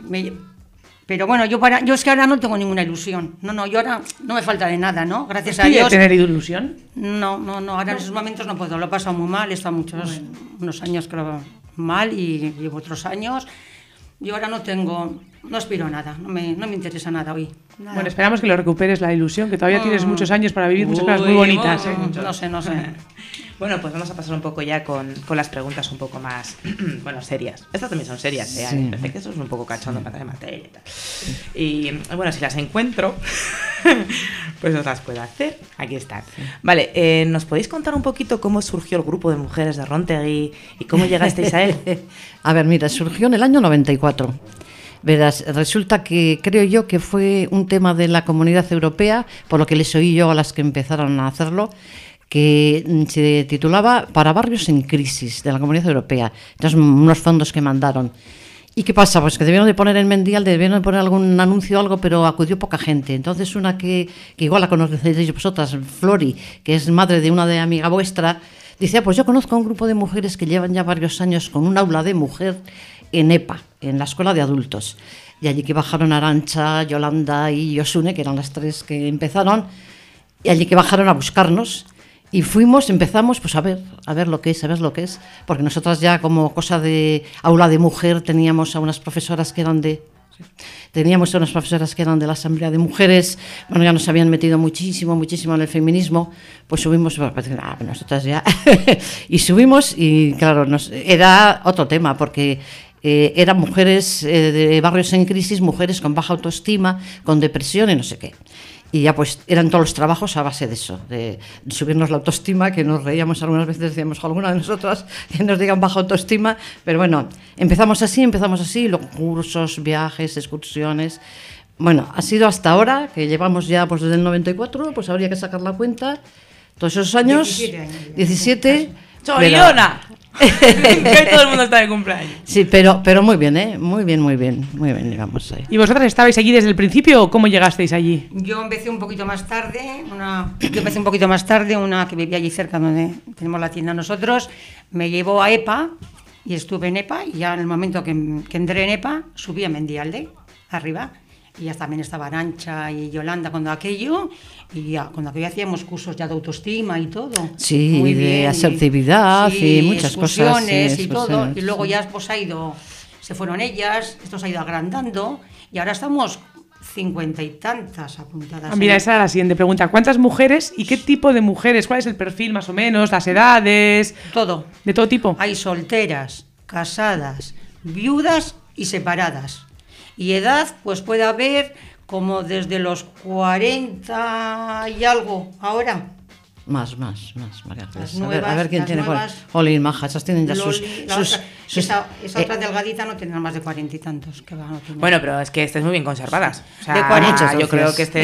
pero bueno, yo es que ahora no tengo ninguna ilusión. No, yo ahora no me falta de nada, ¿no? Gracias a Dios. ¿Tener ilusión? No, ahora en esos momentos no puedo, lo he pasado muy mal, he estado unos años creo mal y llevo otros años. Yo ahora no aspiro a nada, no me interesa nada hoy. Nada. Bueno, esperamos que lo recuperes la ilusión, que todavía tienes muchos años para vivir muchas cosas muy bonitas. No sé. Bueno, pues vamos a pasar un poco ya con las preguntas un poco más, serias. Estas también son serias, ¿eh? Sí. Parece que eso es un poco cachondo para de materia y tal. Y bueno, si las encuentro, pues os las puedo hacer. Aquí están. Vale, ¿nos podéis contar un poquito cómo surgió el grupo de mujeres de Rontegui y cómo llegasteis a él? A ver, mira, surgió en el año 94. Verás, resulta que creo yo que fue un tema de la Comunidad Europea, por lo que les oí yo a las que empezaron a hacerlo, que se titulaba Para barrios en crisis, de la Comunidad Europea. Entonces, unos fondos que mandaron. ¿Y qué pasa? Pues que debieron de poner en Mendial, debieron de poner algún anuncio o algo, pero acudió poca gente. Entonces, una que igual la conocéis vosotras, Flori, que es madre de una de amiga vuestra, dice, pues yo conozco a un grupo de mujeres que llevan ya varios años con un aula de mujer en EPA, en la escuela de adultos. Y allí que bajaron Arantxa, Yolanda y Yosune, que eran las 3 que empezaron, y allí que bajaron a buscarnos. Y empezamos pues a ver lo que es, porque nosotras ya como cosa de aula de mujer teníamos a unas profesoras que eran de la Asamblea de Mujeres, bueno, ya nos habían metido muchísimo en el feminismo, pues subimos, nosotras ya, y subimos y claro, era otro tema, porque eran mujeres de barrios en crisis, mujeres con baja autoestima, con depresión y no sé qué. Y ya pues eran todos los trabajos a base de eso, de subirnos la autoestima, que nos reíamos algunas veces, decíamos, alguna de nosotras que nos digan baja autoestima, pero bueno, empezamos así, luego cursos, viajes, excursiones. Bueno, ha sido hasta ahora, que llevamos ya pues desde el 94, pues habría que sacar la cuenta, todos esos años, 17. ¡Choriona! Que todo el mundo está de cumpleaños. Sí, pero muy bien, ¿eh? Muy bien, digamos ahí. ¿Y vosotras estabais allí desde el principio o cómo llegasteis allí? Yo empecé un poquito más tarde, una que vivía allí cerca donde tenemos la tienda nosotros, me llevó a EPA y estuve en EPA y ya en el momento que entré en EPA subí a Mendialde, arriba. Y ya también estaba Arantxa y Yolanda cuando aquello hacíamos cursos ya de autoestima y todo. Sí, muy bien, de asertividad y muchas cosas. Y todo. Y luego ya pues se fueron ellas, esto se ha ido agrandando y ahora estamos 50 y tantas apuntadas. Mira, esa era la siguiente pregunta. ¿Cuántas mujeres y qué tipo de mujeres? ¿Cuál es el perfil más o menos? ¿Las edades? Todo. ¿De todo tipo? Hay solteras, casadas, viudas y separadas. Y edad, pues puede haber como desde los 40 y algo ahora. Más, María Ángeles. A ver quién tiene. Olin, maja, esas tienen ya Sí, Esa otra delgadita no tendrá más de 40 y tantos. Que va, no tiene. Bueno, pero es que estáis muy bien conservadas. O sea, De 40. yo creo que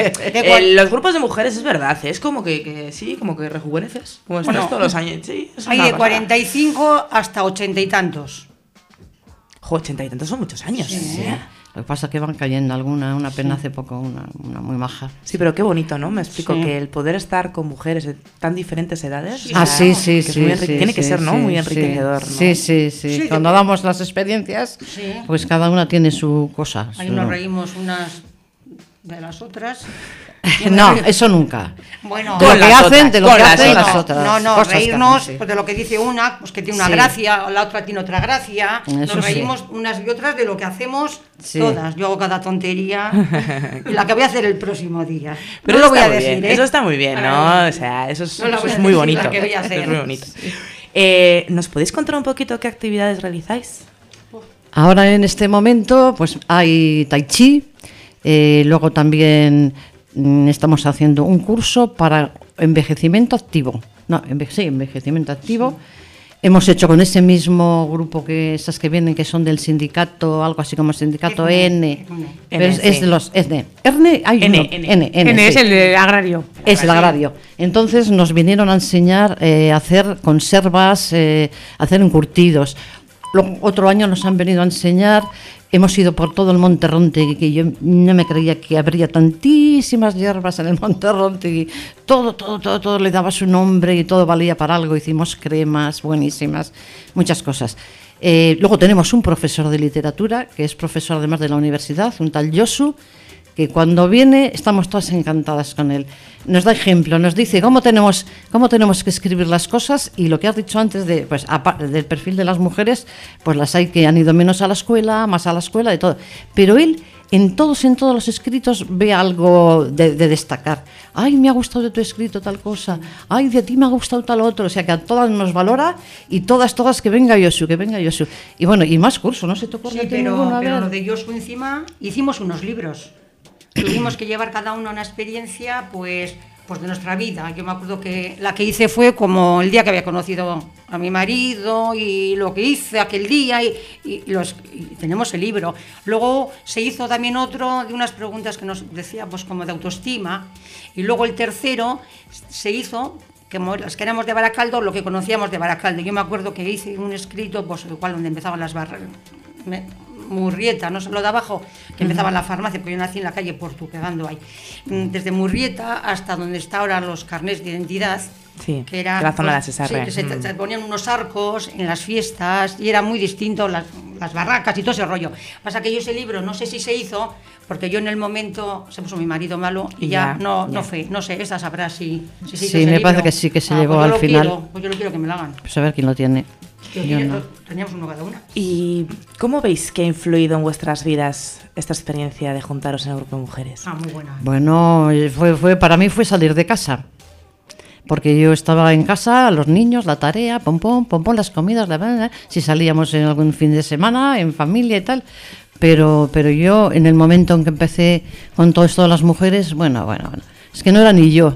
los grupos de mujeres es verdad, es como que sí, como que rejuveneces. Como estás Bueno, todos los años. Sí, eso es hay una de pasada. 45 hasta 80 y tantos. Jo, 80 y tantos son muchos años. Sí. Lo que pasa es que van cayendo una pena hace poco, una muy maja. Sí, pero qué bonito, ¿no? Me explico Sí. que el poder estar con mujeres de tan diferentes edades. Sí. Ah, sí, que es muy tiene que ser, ¿no? Muy sí. enriquecedor, ¿no? Sí, sí, sí. Sí, Cuando damos las experiencias, Sí. pues cada una tiene su cosa. Ahí su- nos reímos unas de las otras. No, eso nunca. Bueno, De lo Con que las hacen, otras, de lo con que las hacen otras. las otras. No, cosas que reírnos hacen, sí. pues de lo que dice una, pues que tiene una Sí. gracia, la otra tiene otra gracia. Eso Nos sí. reímos unas y otras de lo que hacemos Sí. todas. Yo hago cada tontería y la que voy a hacer el próximo día. Pero no eso lo voy está a muy decir, bien, ¿eh? eso está muy bien, ¿no? Ahora, O sea, eso es, no la eso voy es a muy decir bonito. la que voy a hacer. Es muy bonito. ¿Nos podéis contar un poquito qué actividades realizáis? Ahora en este momento pues hay tai chi, luego también estamos haciendo un curso para envejecimiento activo. No, envejecimiento activo. Hemos hecho con ese mismo grupo que esas que vienen que son del sindicato, algo así como sindicato N. Pero es de los N. Hay uno. N es sí. el de agrario. Es el agrario. Entonces nos vinieron a enseñar a hacer conservas, hacer encurtidos. Otro año nos han venido a enseñar, hemos ido por todo el Monte Rontegui, que yo no me creía que habría tantísimas hierbas en el Monte Rontegui. Todo le daba su nombre y todo valía para algo. Hicimos cremas buenísimas, muchas cosas. Luego tenemos un profesor de literatura, que es profesor además de la universidad, un tal Josu, que cuando viene estamos todas encantadas con él. Nos da ejemplo, nos dice cómo tenemos que escribir las cosas, y lo que has dicho antes de, pues, del perfil de las mujeres, pues las hay que han ido menos a la escuela, más a la escuela, de todo. Pero él en todos los escritos ve algo de destacar. Ay, me ha gustado de tu escrito tal cosa. Ay, de ti me ha gustado tal otro. O sea, que a todas nos valora, y todas que venga Josu, que venga Josu. Y bueno, y más cursos, ¿no se te ocurre? Sí, a ti ninguno? A pero ver. lo de Josu encima, hicimos unos libros. Tuvimos que llevar cada uno una experiencia, pues de nuestra vida. Yo me acuerdo que la que hice fue como el día que había conocido a mi marido y lo que hice aquel día, y tenemos el libro. Luego se hizo también otro de unas preguntas que nos decía, pues como de autoestima, y luego el tercero se hizo como las que éramos de Baracaldo, lo que conocíamos de Baracaldo. Yo me acuerdo que hice un escrito, pues igual donde empezaban las barras, Murrieta, no lo de abajo, que empezaba en la farmacia, porque yo nací en la calle Portu, pegando ahí. Desde Murrieta hasta donde está ahora los carnés de identidad, Sí, que era la zona de la sí, Cesarre. que se ponían unos arcos en las fiestas y era muy distinto las barracas y todo ese rollo. Pasa que yo ese libro no sé si se hizo, porque yo en el momento se puso mi marido malo y ya no fue, no sé, esa sabrá si se hizo Sí, ese me parece libro. que sí, que se llevó pues yo al lo final. pues yo lo quiero que me lo hagan. Pues a ver quién lo tiene. Yo no. Teníamos uno cada una. ¿Y cómo veis que ha influido en vuestras vidas esta experiencia de juntaros en el grupo de mujeres? Ah, muy buena. Bueno, para mí fue salir de casa. Porque yo estaba en casa, los niños, la tarea, pom, las comidas, si salíamos en algún fin de semana, en familia y tal. Pero yo, en el momento en que empecé con todo esto de las mujeres, bueno, es que no era ni yo.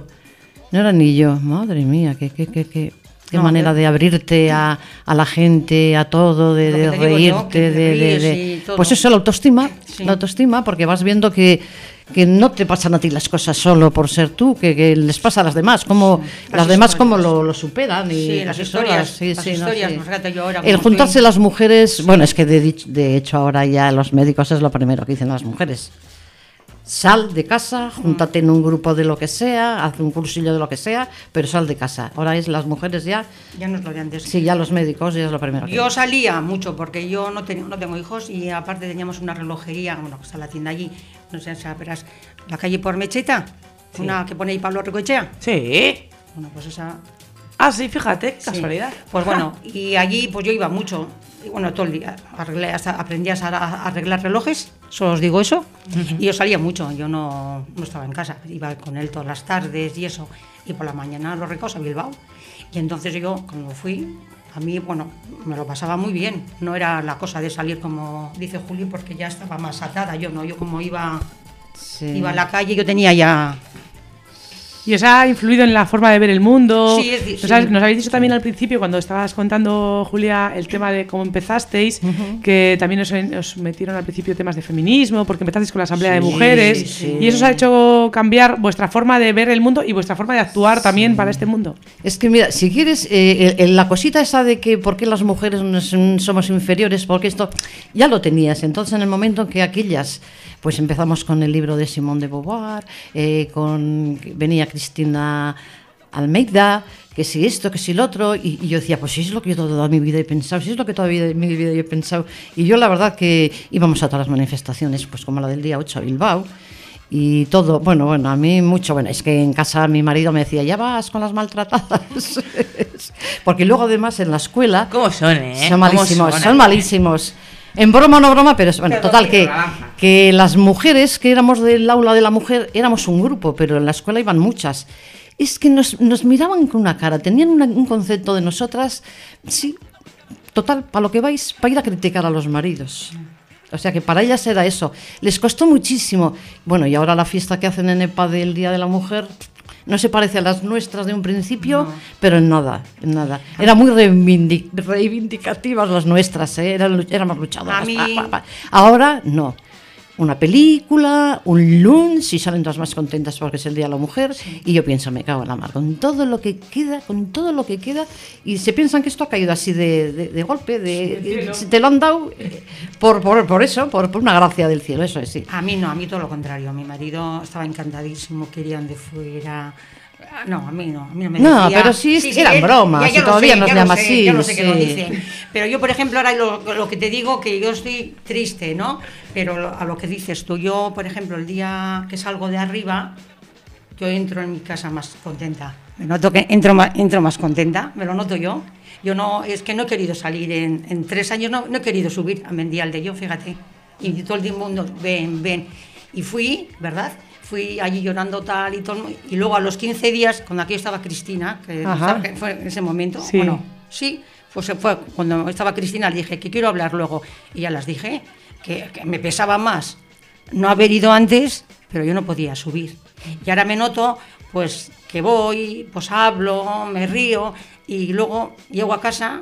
Madre mía, qué manera de abrirte a la gente, a todo, de Lo que te digo yo, reírte, que te ríes y todo. pues eso, la autoestima, Sí. la autoestima, porque vas viendo que no te pasan a ti las cosas solo por ser tú, que les pasa a las demás, como Las las demás historias. como lo superan. Y Sí, las historias, sí, las sí, no, historias, sí. pues fíjate yo ahora El como juntarse estoy- las mujeres, bueno, es que de hecho ahora ya los médicos es lo primero que dicen las mujeres. Sal de casa, júntate en un grupo de lo que sea, haz un cursillo de lo que sea, pero sal de casa. Ahora es las mujeres ya, Ya no es lo de antes. sí, ya los médicos ya es lo primero que Yo dicen. salía mucho porque yo no tengo hijos y aparte teníamos una relojería, bueno, que está la tienda allí, no sé si sabrás, la calle por Mecheta, Sí. una que pone ahí Pablo Recochea. Sí. Bueno, pues esa... Ah, sí, fíjate, sí. casualidad. Pues bueno, y allí pues yo iba mucho, y bueno, todo el día, aprendí a arreglar relojes, solo os digo eso, y yo salía mucho, yo no estaba en casa, iba con él todas las tardes y eso, y por la mañana a los Recos a Bilbao, y entonces yo cuando fui, a mí, bueno, me lo pasaba muy bien, no era la cosa de salir como dice Juli, porque ya estaba más atada, yo como iba Sí. a la calle, yo tenía ya... ¿Y os ha influido en la forma de ver el mundo? Sí, Nos habéis dicho también al principio, cuando estabas contando, Julia, el tema de cómo empezasteis, que también os metieron al principio temas de feminismo, porque empezasteis con la Asamblea de Mujeres, y eso os ha hecho cambiar vuestra forma de ver el mundo y vuestra forma de actuar también para este mundo. Es que mira, si quieres, la cosita esa de que por qué las mujeres somos inferiores, porque esto ya lo tenías. Entonces, en el momento que aquellas, pues empezamos con el libro de Simone de Beauvoir, venía Cristina Almeida, que si esto, que si lo otro, y yo decía, pues si es lo que yo toda mi vida he pensado, si es lo que toda mi vida he pensado. Y yo la verdad que íbamos a todas las manifestaciones, pues como la del día 8 a Bilbao, y todo, bueno, a mí mucho, bueno, es que en casa mi marido me decía, ya vas con las maltratadas, porque luego además en la escuela... ¿Cómo son, Son malísimos. En broma o no broma, pero bueno, total, que las mujeres que éramos del aula de la mujer éramos un grupo, pero en la escuela iban muchas. Es que nos miraban con una cara, tenían un concepto de nosotras, sí, total, para lo que vais, para ir a criticar a los maridos. O sea que para ellas era eso. Les costó muchísimo. Bueno, y ahora la fiesta que hacen en EPA del Día de la Mujer no se parece a las nuestras de un principio, pero en nada. Eran muy reivindicativas las nuestras, éramos luchadoras. Ahora no. Una película, un lunch, y salen todas más contentas porque es el Día de la Mujer, y yo pienso, me cago en la mar, con todo lo que queda, y se piensan que esto ha caído así de golpe, te lo han dado por eso, por una gracia del cielo, eso es, sí. A mí no, a mí todo lo contrario, mi marido estaba encantadísimo, querían de fuera... No, a mí no me decía... No, pero sí eran bromas, y todavía nos llama así. Yo no sé qué lo dicen. Pero yo, por ejemplo, ahora lo que te digo, que yo estoy triste, ¿no? Pero a lo que dices tú, yo, por ejemplo, el día que salgo de arriba, yo entro en mi casa más contenta. Me noto que entro más contenta, me lo noto yo. Yo no, es que no he querido salir en 3 años, no he querido subir a Mendialde, yo, fíjate. Y todo el mundo, ven. Y fui, ¿verdad? Fui allí llorando tal y todo, y luego a los 15 días, cuando aquí estaba Cristina, que fue en ese momento, sí. Bueno, sí, pues fue cuando estaba Cristina, le dije que quiero hablar luego, y ya las dije que me pesaba más no haber ido antes, pero yo no podía subir. Y ahora me noto, pues, que voy, pues hablo, me río, y luego llego a casa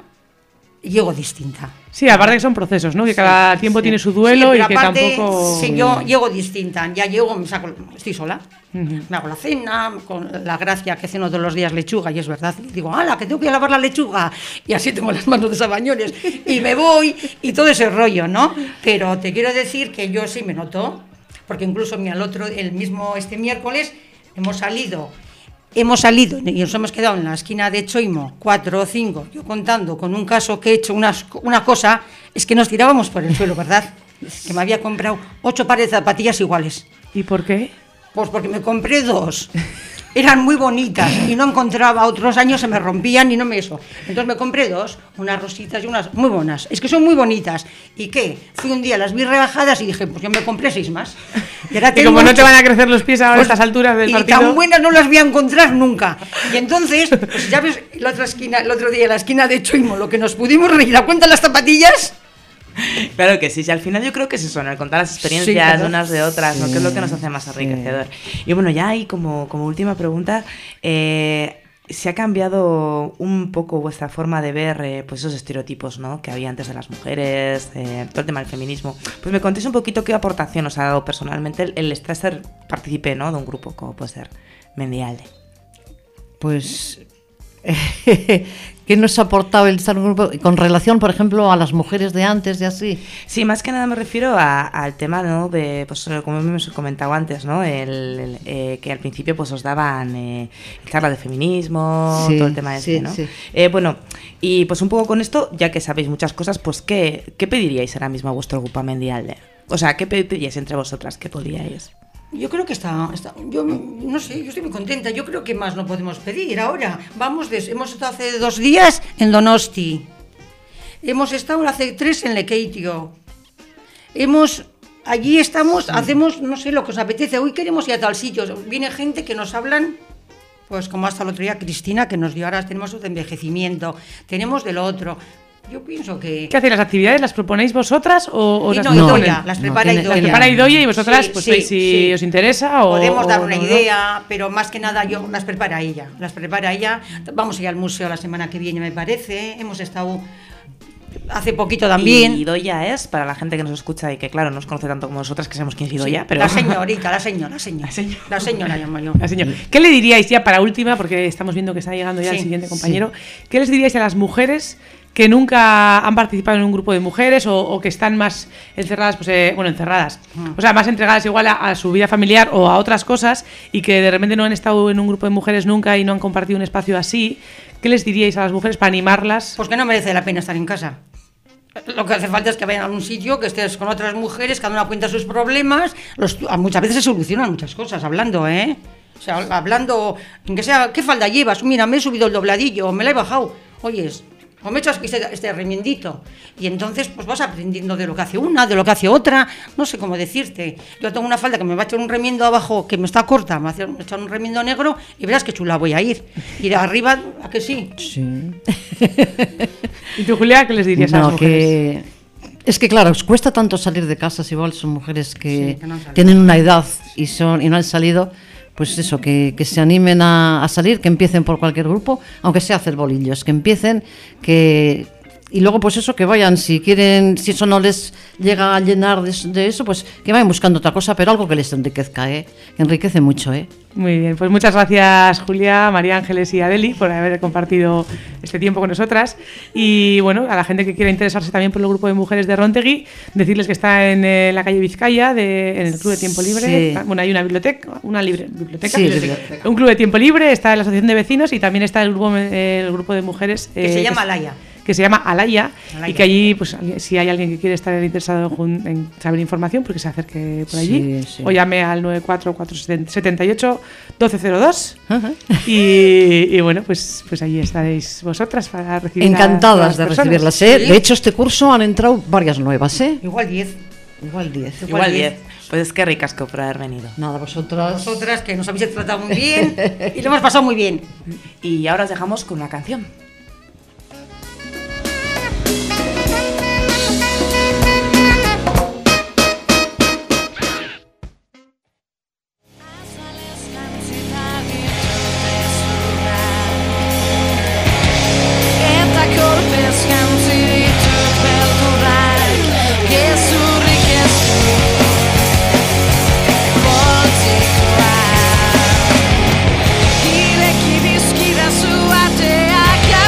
y llego distinta. Sí, aparte que son procesos, ¿no? Que cada tiempo tiene su duelo, y que aparte, tampoco... Sí, yo llego distinta, ya llego, estoy sola, me hago la cena, con la Gracia que ceno todos los días lechuga, y es verdad, y digo, ¡hala, que tengo que ir a lavar la lechuga! Y así tengo las manos de sabañones, y me voy, y todo ese rollo, ¿no? Pero te quiero decir que yo sí me noto, porque incluso el mismo este miércoles hemos salido y nos hemos quedado en la esquina de Choimo, 4 o 5, yo contando con un caso que he hecho una cosa, es que nos tirábamos por el suelo, ¿verdad? Que me había comprado 8 pares de zapatillas iguales. ¿Y por qué? Pues porque me compré 2. Eran muy bonitas y no encontraba, otros años se me rompían y no me eso. Entonces me compré 2, unas rositas y unas muy buenas. Es que son muy bonitas. ¿Y qué? Fui un día, las vi rebajadas y dije, pues yo me compré 6 más. Y como no te van a crecer los pies ahora a estas alturas del partido... Y tan buenas no las voy a encontrar nunca. Y entonces, pues ya ves, el otro día, en la esquina de Choimo, lo que nos pudimos reír a cuenta las zapatillas... Claro que sí, al final yo creo que es eso, ¿no? El contar las experiencias unas de otras, ¿no? Que es lo que nos hace más enriquecedor. Y bueno, ya ahí como última pregunta, ¿se ha cambiado un poco vuestra forma de ver pues esos estereotipos, ¿no? Que había antes de las mujeres, todo el tema del feminismo? Pues me contéis un poquito qué aportación os ha dado personalmente el estar ser partícipe, ¿no? De un grupo como puede ser Mendialde. Pues... ¿Qué nos ha aportado el estar en un grupo con relación, por ejemplo, a las mujeres de antes y así? Sí, más que nada me refiero al tema, ¿no? De, pues como hemos comentado antes, ¿no? Que al principio pues os daban charla de feminismo, todo el tema ese, ¿no? Sí. Bueno, y pues un poco con esto, ya que sabéis muchas cosas, pues ¿qué pediríais ahora mismo a vuestro grupo Mendialde? O sea, ¿qué pediríais entre vosotras? ¿Qué podríais? Yo creo que está, yo no sé, yo estoy muy contenta, yo creo que más no podemos pedir ahora. Hemos estado hace 2 días en Donosti, hemos estado hace 3 en Lekeitio, allí estamos, hacemos, no sé, lo que os apetece, hoy queremos ir a tal sitio, viene gente que nos hablan, pues como hasta el otro día Cristina, que nos dio, ahora tenemos de envejecimiento, tenemos de lo otro, Yo pienso que... ¿Qué hacéis? ¿Las actividades las proponéis vosotras o Y las no, propone? Idoia, las prepara tiene- Idoia. Las prepara Idoia y vosotras Sí, pues sí, veis si sí. os interesa o... Podemos dar o una no, ¿no? idea, pero más que nada yo las prepara ella. Vamos a ir al museo la semana que viene, me parece. Hemos estado hace poquito también. Y Idoia es, para la gente que nos escucha y que, claro, no nos conoce tanto como nosotras, que sabemos quién es Idoia, Sí, pero... La señorita. La señora llamo yo. La señora. ¿Qué le diríais ya para última, porque estamos viendo que está llegando ya el Sí, siguiente compañero, ¿qué les diríais a las mujeres que nunca han participado en un grupo de mujeres o que están más encerradas, pues encerradas, o sea, más entregadas igual a su vida familiar o a otras cosas y que de repente no han estado en un grupo de mujeres nunca y no han compartido un espacio así? ¿Qué les diríais a las mujeres para animarlas? Pues que no merece la pena estar en casa. Lo que hace falta es que vayan a un sitio, que estés con otras mujeres, cada una cuenta sus problemas. Muchas veces se solucionan muchas cosas hablando, ¿eh? O sea, hablando, que sea, ¿qué falda llevas? Mira, me he subido el dobladillo, me la he bajado. Oyes, o me he hecho aquí este remiendito. Y entonces, pues vas aprendiendo de lo que hace una, de lo que hace otra. No sé cómo decirte. Yo tengo una falda que me va a echar un remiendo abajo, que me está corta, me va a echar un remiendo negro y verás qué chula voy a ir. Y de arriba, ¿a que sí? Sí. ¿Y tú, Julia, qué les dirías a las mujeres? Es que claro, os cuesta tanto salir de casa, igual son mujeres que, Sí, que no han salido. tienen una edad y no han salido, pues eso, que se animen a salir, que empiecen por cualquier grupo, aunque sea hacer bolillos, que empiecen, y luego pues eso, que vayan, si quieren, si eso no les llega a llenar de eso, pues que vayan buscando otra cosa, pero algo que les enriquezca, que enriquece mucho, Muy bien, pues muchas gracias, Julia, María Ángeles y Adeli, por haber compartido este tiempo con nosotras. Y bueno, a la gente que quiera interesarse también por el grupo de mujeres de Rontegui, decirles que está en la calle Vizcaya, en el Club de Tiempo Libre. Sí. Bueno, hay una biblioteca, biblioteca, Sí, biblioteca. Un club de tiempo libre, está la asociación de vecinos y también está el grupo de mujeres Que se llama Alaya. Que se llama Alaya, Alaya. y que allí, pues si hay alguien que quiere estar interesado en saber información, porque se acerque por allí, Sí, sí. o llame al 94478 1202 Ajá. y bueno, pues allí estaréis vosotras para recibir Encantadas de personas. recibirlas, Sí. De hecho, este curso han entrado varias nuevas, Igual 10. Igual 10. Igual 10. Pues es que ricasco por haber venido. Nada, vosotras. Vosotras que nos habéis tratado muy bien y lo hemos pasado muy bien. Y ahora os dejamos con una canción. Eta kolpez jantzi ditut beldurrak gezurrik ez du poltsikoa ireki dizkidazu ateak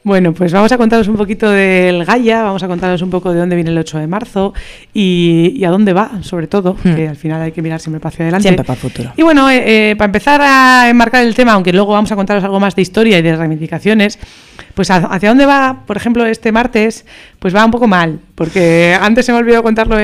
Bueno, pues vamos a contaros un poquito del Gaia, vamos a contaros un poco de dónde viene el 8 de marzo y a dónde va, sobre todo, que al final hay que mirar siempre para hacia adelante. Siempre para el futuro. Y bueno, para empezar a enmarcar el tema, aunque luego vamos a contaros algo más de historia y de reivindicaciones, pues hacia dónde va, por ejemplo, este martes, pues va un poco mal, porque antes se me olvidó contarlo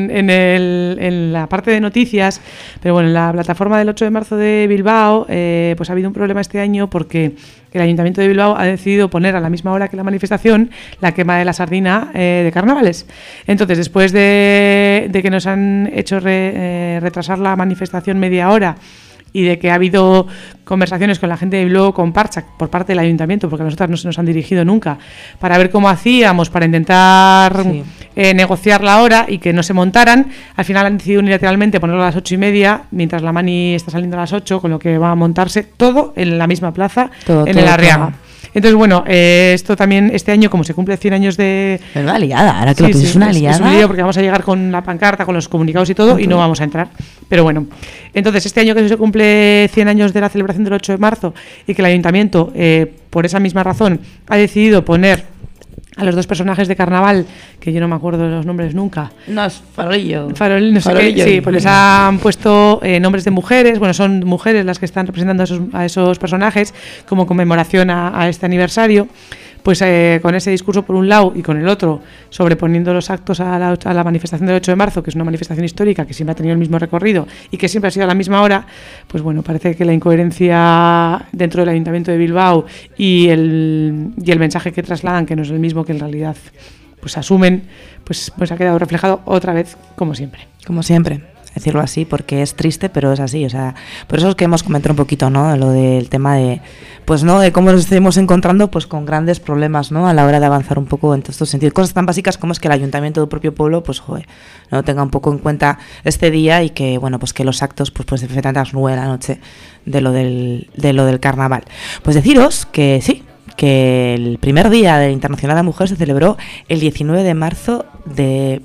en la parte de noticias, pero bueno, en la plataforma del 8 de marzo de Bilbao, pues ha habido un problema este año porque el Ayuntamiento de Bilbao ha decidido poner a la misma hora que la manifestación la quema de la sardina de carnavales. Entonces, después de que nos han hecho retrasar la manifestación media hora y de que ha habido conversaciones con la gente de Bilbao, con Parcha, por parte del Ayuntamiento, porque a nosotras no se nos han dirigido nunca, para ver cómo hacíamos, para intentar negociar la hora y que no se montaran. Al final han decidido unilateralmente ponerlo a las 8:30, mientras la mani está saliendo a las 8, con lo que va a montarse todo en la misma plaza, en el Arriaga. Entonces, bueno, esto también, este año, como se cumple 100 años de... Es una liada, ahora que lo piensas, es una liada. Es un lío porque vamos a llegar con la pancarta, con los comunicados y todo, y no vamos a entrar. Pero bueno, entonces este año que se cumple 100 años de la celebración del 8 de marzo y que el Ayuntamiento, por esa misma razón, ha decidido poner a los dos personajes de carnaval, que yo no me acuerdo de los nombres nunca. No, es Farolillo. No sé qué, sí, pues les han puesto nombres de mujeres, bueno, son mujeres las que están representando a esos personajes como conmemoración a este aniversario. Pues con ese discurso por un lado y con el otro, sobreponiendo los actos a la manifestación del 8 de marzo, que es una manifestación histórica que siempre ha tenido el mismo recorrido y que siempre ha sido a la misma hora, pues bueno, parece que la incoherencia dentro del Ayuntamiento de Bilbao y el mensaje que trasladan, que no es el mismo que en realidad pues asumen, pues ha quedado reflejado otra vez, como siempre. Como siempre. Decirlo así, porque es triste, pero es así, o sea, por eso es que hemos comentado un poquito, ¿no?, lo del tema de, pues no, de cómo nos estemos encontrando pues con grandes problemas, ¿no?, a la hora de avanzar un poco en todos estos sentidos, cosas tan básicas como es que el ayuntamiento del propio pueblo, pues joder, no tenga un poco en cuenta este día y que, bueno, pues que los actos, pues perfectamente a las 9 de la noche de lo del carnaval. Pues deciros que sí, que el primer día del Internacional de la Mujer se celebró el 19 de marzo de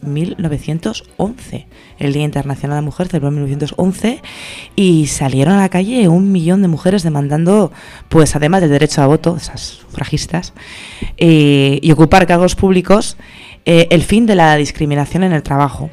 1911. El Día Internacional de la Mujer se celebró en 1911 y salieron a la calle 1 millón de mujeres demandando, pues además del derecho a voto, esas sufragistas, y ocupar cargos públicos, el fin de la discriminación en el trabajo.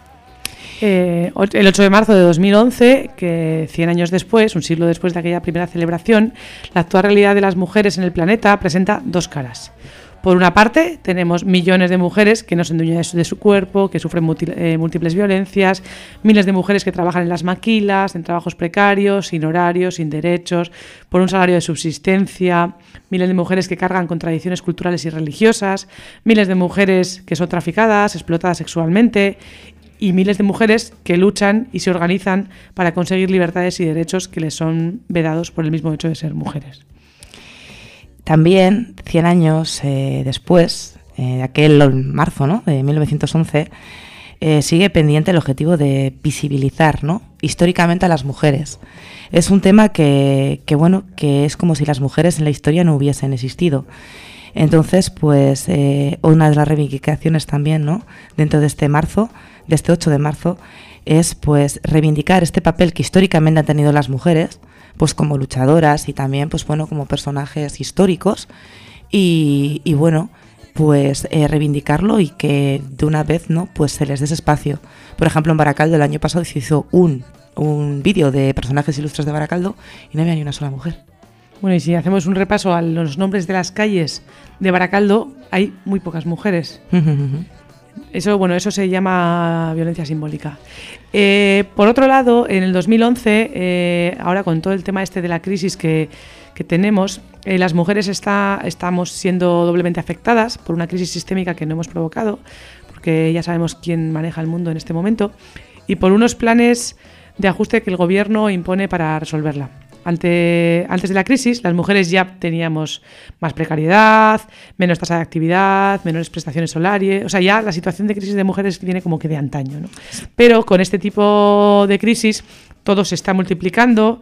El 8 de marzo de 2011, que 100 años después, un siglo después de aquella primera celebración, la actual realidad de las mujeres en el planeta presenta dos caras. Por una parte, tenemos millones de mujeres que no son dueñas de su cuerpo, que sufren múltiples violencias, miles de mujeres que trabajan en las maquilas, en trabajos precarios, sin horarios, sin derechos, por un salario de subsistencia, miles de mujeres que cargan con tradiciones culturales y religiosas, miles de mujeres que son traficadas, explotadas sexualmente, y miles de mujeres que luchan y se organizan para conseguir libertades y derechos que les son vedados por el mismo hecho de ser mujeres. También, 100 años después, de aquel marzo, ¿no?, de 1911, sigue pendiente el objetivo de visibilizar, ¿no?, históricamente a las mujeres. Es un tema que es como si las mujeres en la historia no hubiesen existido. Entonces, pues, una de las reivindicaciones también, ¿no?, dentro de este marzo, de este 8 de marzo, es pues reivindicar este papel que históricamente han tenido las mujeres, pues como luchadoras y también, pues bueno, como personajes históricos y bueno, pues reivindicarlo y que de una vez, ¿no?, pues se les dé ese espacio. Por ejemplo, en Baracaldo el año pasado se hizo un vídeo de personajes ilustres de Baracaldo y no había ni una sola mujer. Bueno, y si hacemos un repaso a los nombres de las calles de Baracaldo, hay muy pocas mujeres. Eso se llama violencia simbólica. Por otro lado, en el 2011, ahora con todo el tema de la crisis que tenemos, las mujeres estamos siendo doblemente afectadas por una crisis sistémica que no hemos provocado, porque ya sabemos quién maneja el mundo en este momento, y por unos planes de ajuste que el gobierno impone para resolverla. Antes de la crisis, las mujeres ya teníamos más precariedad, menos tasa de actividad, menores prestaciones salariales. O sea, ya la situación de crisis de mujeres viene como que de antaño, ¿no? Pero con este tipo de crisis todo se está multiplicando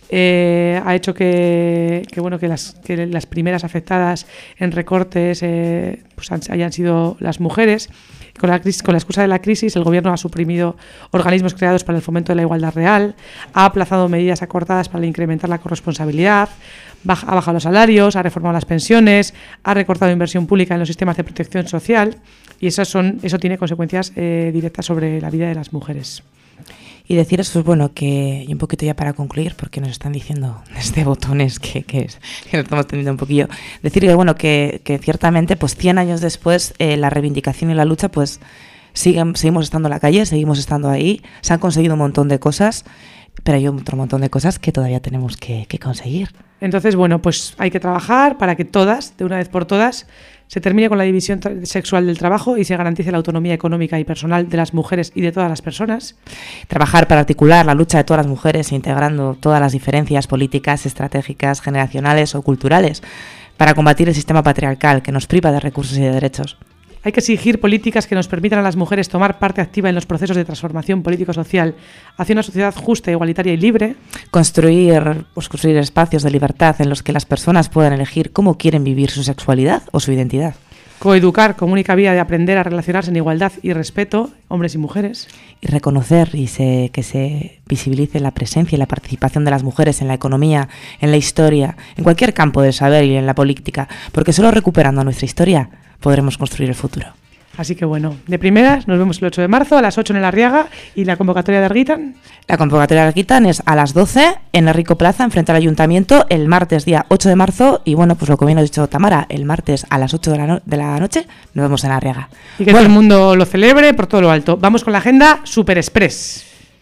ha hecho que las primeras afectadas en recortes pues hayan sido las mujeres. Con la excusa de la crisis, el Gobierno ha suprimido organismos creados para el fomento de la igualdad real, ha aplazado medidas acordadas para incrementar la corresponsabilidad, ha bajado los salarios, ha reformado las pensiones, ha recortado inversión pública en los sistemas de protección social, y eso tiene consecuencias directas sobre la vida de las mujeres. Y deciros, pues bueno, que, y un poquito ya para concluir, porque nos están diciendo desde botones que nos estamos teniendo un poquillo, decir que bueno, que ciertamente pues 100 años después la reivindicación y la lucha pues seguimos estando en la calle, seguimos estando ahí, se han conseguido un montón de cosas, pero hay otro montón de cosas que todavía tenemos que conseguir. Entonces, bueno, pues hay que trabajar para que todas, de una vez por todas, se termine con la división sexual del trabajo y se garantice la autonomía económica y personal de las mujeres y de todas las personas. Trabajar para articular la lucha de todas las mujeres, integrando todas las diferencias políticas, estratégicas, generacionales o culturales, para combatir el sistema patriarcal que nos priva de recursos y de derechos. Hay que exigir políticas que nos permitan a las mujeres tomar parte activa en los procesos de transformación político-social hacia una sociedad justa, igualitaria y libre. Construir espacios de libertad en los que las personas puedan elegir cómo quieren vivir su sexualidad o su identidad. Coeducar como única vía de aprender a relacionarse en igualdad y respeto, hombres y mujeres. Y reconocer que se visibilice la presencia y la participación de las mujeres en la economía, en la historia, en cualquier campo del saber y en la política, porque solo recuperando nuestra historia podremos construir el futuro. Así que bueno, de primeras nos vemos el 8 de marzo a las 8 en el Arriaga. ¿Y la convocatoria de Argitan? La convocatoria de Argitan es a las 12 en el Rico Plaza, enfrente al Ayuntamiento, el martes día 8 de marzo. Y bueno, pues lo que bien ha dicho Tamara, el martes a las 8 de la noche nos vemos en Arriaga. Y que todo el mundo lo celebre por todo lo alto. Vamos con la agenda Super Express.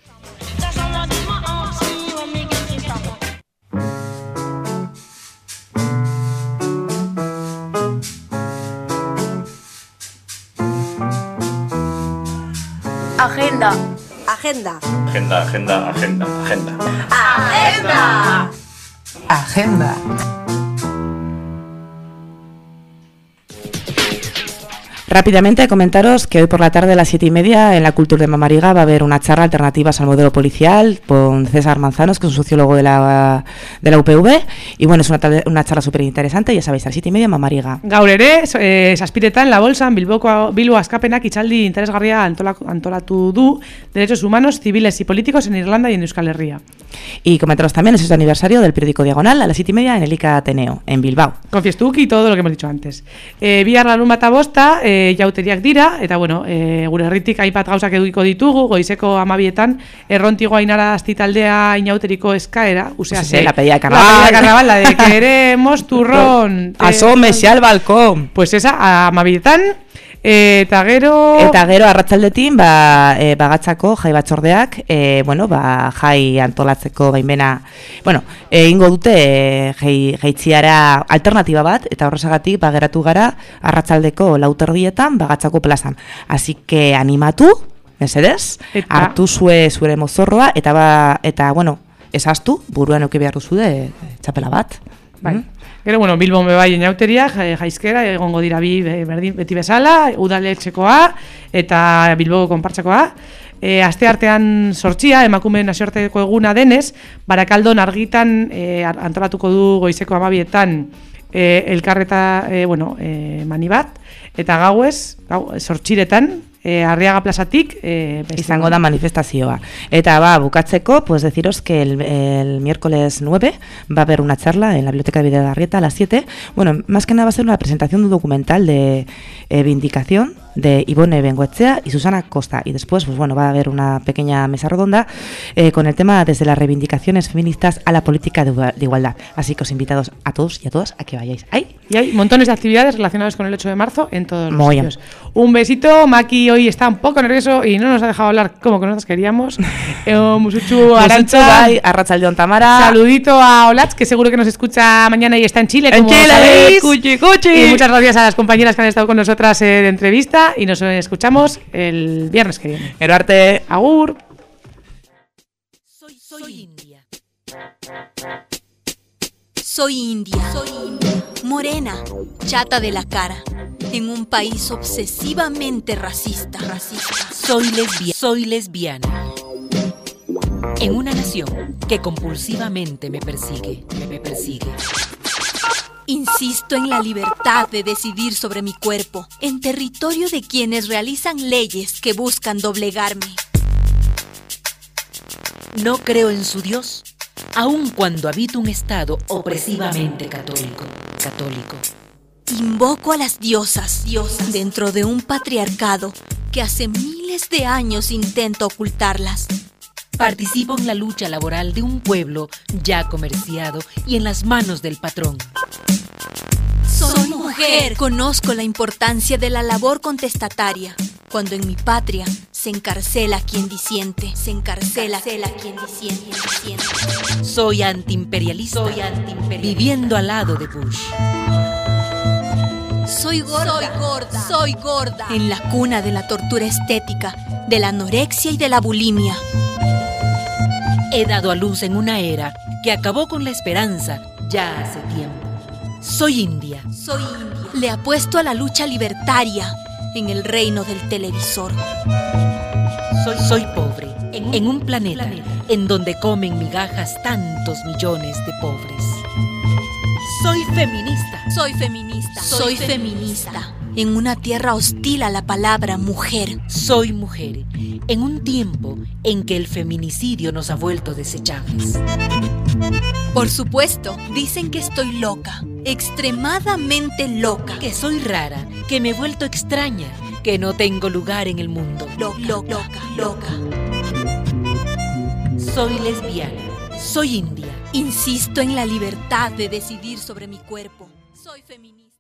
Agenda. Agenda. Agenda, agenda, agenda, agenda. Agenda. Agenda. Rápidamente comentaros que hoy por la tarde a las 7:30 en la Cultura de Mamariga va a haber una charla Alternativas al modelo policial con César Manzanos, que es un sociólogo de la UPV, y bueno, es una charla súper interesante, ya sabéis, a las 7:30 en Mamariga. Gaur ere, saspiretan la bolsa Bilbo askapenak itzaldi interesgarria antolatu du derechos humanos, civiles y políticos en Irlanda y en Euskal Herria. Y comentaros también el aniversario del periódico Diagonal a las 7:30 en el ICA Ateneo, en Bilbao. Con fiestuki y todo lo que hemos dicho antes. Bihar larunbata bosta, jauteriak dira, eta bueno, gure herritik hainbat gauzak edukiko ditugu, goizeko 12etan, errontigo Ainara taldea inauteriko eskaera, la pedida de carnaval. La pedida de carnaval, la de queremos turrón. Asómese al balcón. Pues esa, 12etan, eta gero arratsaldetin bagatzako jai batzordeak jai antolatzeko baimena egingo dute jaitziara alternatiba bat, eta horrezagatik geratu gara arratsaldeko 4:00 bagatzako plazan. Así que animatu, mesedez, hartu zure mozorroa eta esaztu buruan eduki behar duzude txapela bat. Bai. Gero, Bilbon bebai inauteria, jaizkera, egongo dira beti bezala, udaletxekoa eta Bilboko konpartxakoa. Aste artean 8 emakume nazioarteko eguna denez, Barakaldon Argitan antolatuko du goizeko 12etan elkarreta mani bat, eta gauez, 8etan, Arriaga plazatik izango da manifestazioa. Eta bukatzeko, pues deciros que el miércoles 9 va a haber una charla en la Biblioteca de Bidegarrieta a las 7. Bueno, más que nada va a ser una presentación de un documental de Vindicación de Ivone Bengoechea y Susana Costa. Y después, va a haber una pequeña mesa redonda con el tema desde las reivindicaciones feministas a la política de igualdad. Así que os invitados a todos y a todas a que vayáis ahí. Y hay montones de actividades relacionadas con el 8 de marzo en todos los sitios. Un besito, Maki hoy está un poco nervioso y no nos ha dejado hablar como que nosotros queríamos. Musuchu Arantxa, Arratsaldeon Tamara. Saludito a Olatz, que seguro que nos escucha mañana y está en Chile. En Chile, cuchi. Y muchas gracias a las compañeras que han estado con nosotras de entrevista y nos escuchamos el viernes que viene. Pero arte. Agur. Soy India. Soy India. Morena, chata de la cara, en un país obsesivamente racista. Soy lesbiana. En una nación que compulsivamente me persigue. Insisto en la libertad de decidir sobre mi cuerpo, en territorio de quienes realizan leyes que buscan doblegarme. No creo en su Dios, aun cuando habito un estado opresivamente católico. Invoco a las diosas dentro de un patriarcado que hace miles de años intenta ocultarlas. Participo en la lucha laboral de un pueblo ya comerciado y en las manos del patrón. Soy mujer. Conozco la importancia de la labor contestataria. Cuando en mi patria se encarcela quien disiente. Soy antiimperialista. Viviendo al lado de Bush. Soy gorda. En la cuna de la tortura estética, de la anorexia y de la bulimia. He dado a luz en una era que acabó con la esperanza ya hace tiempo. Soy india. Le apuesto a la lucha libertaria en el reino del televisor. Soy pobre en un planeta en donde comen migajas tantos millones de pobres. Soy feminista. En una tierra hostil a la palabra mujer. Soy mujer en un tiempo en que el feminicidio nos ha vuelto desechables. Por supuesto, dicen que estoy loca, extremadamente loca. Que soy rara, que me he vuelto extraña, que no tengo lugar en el mundo. Loca. Soy lesbiana, soy india. Insisto en la libertad de decidir sobre mi cuerpo. Soy feminista.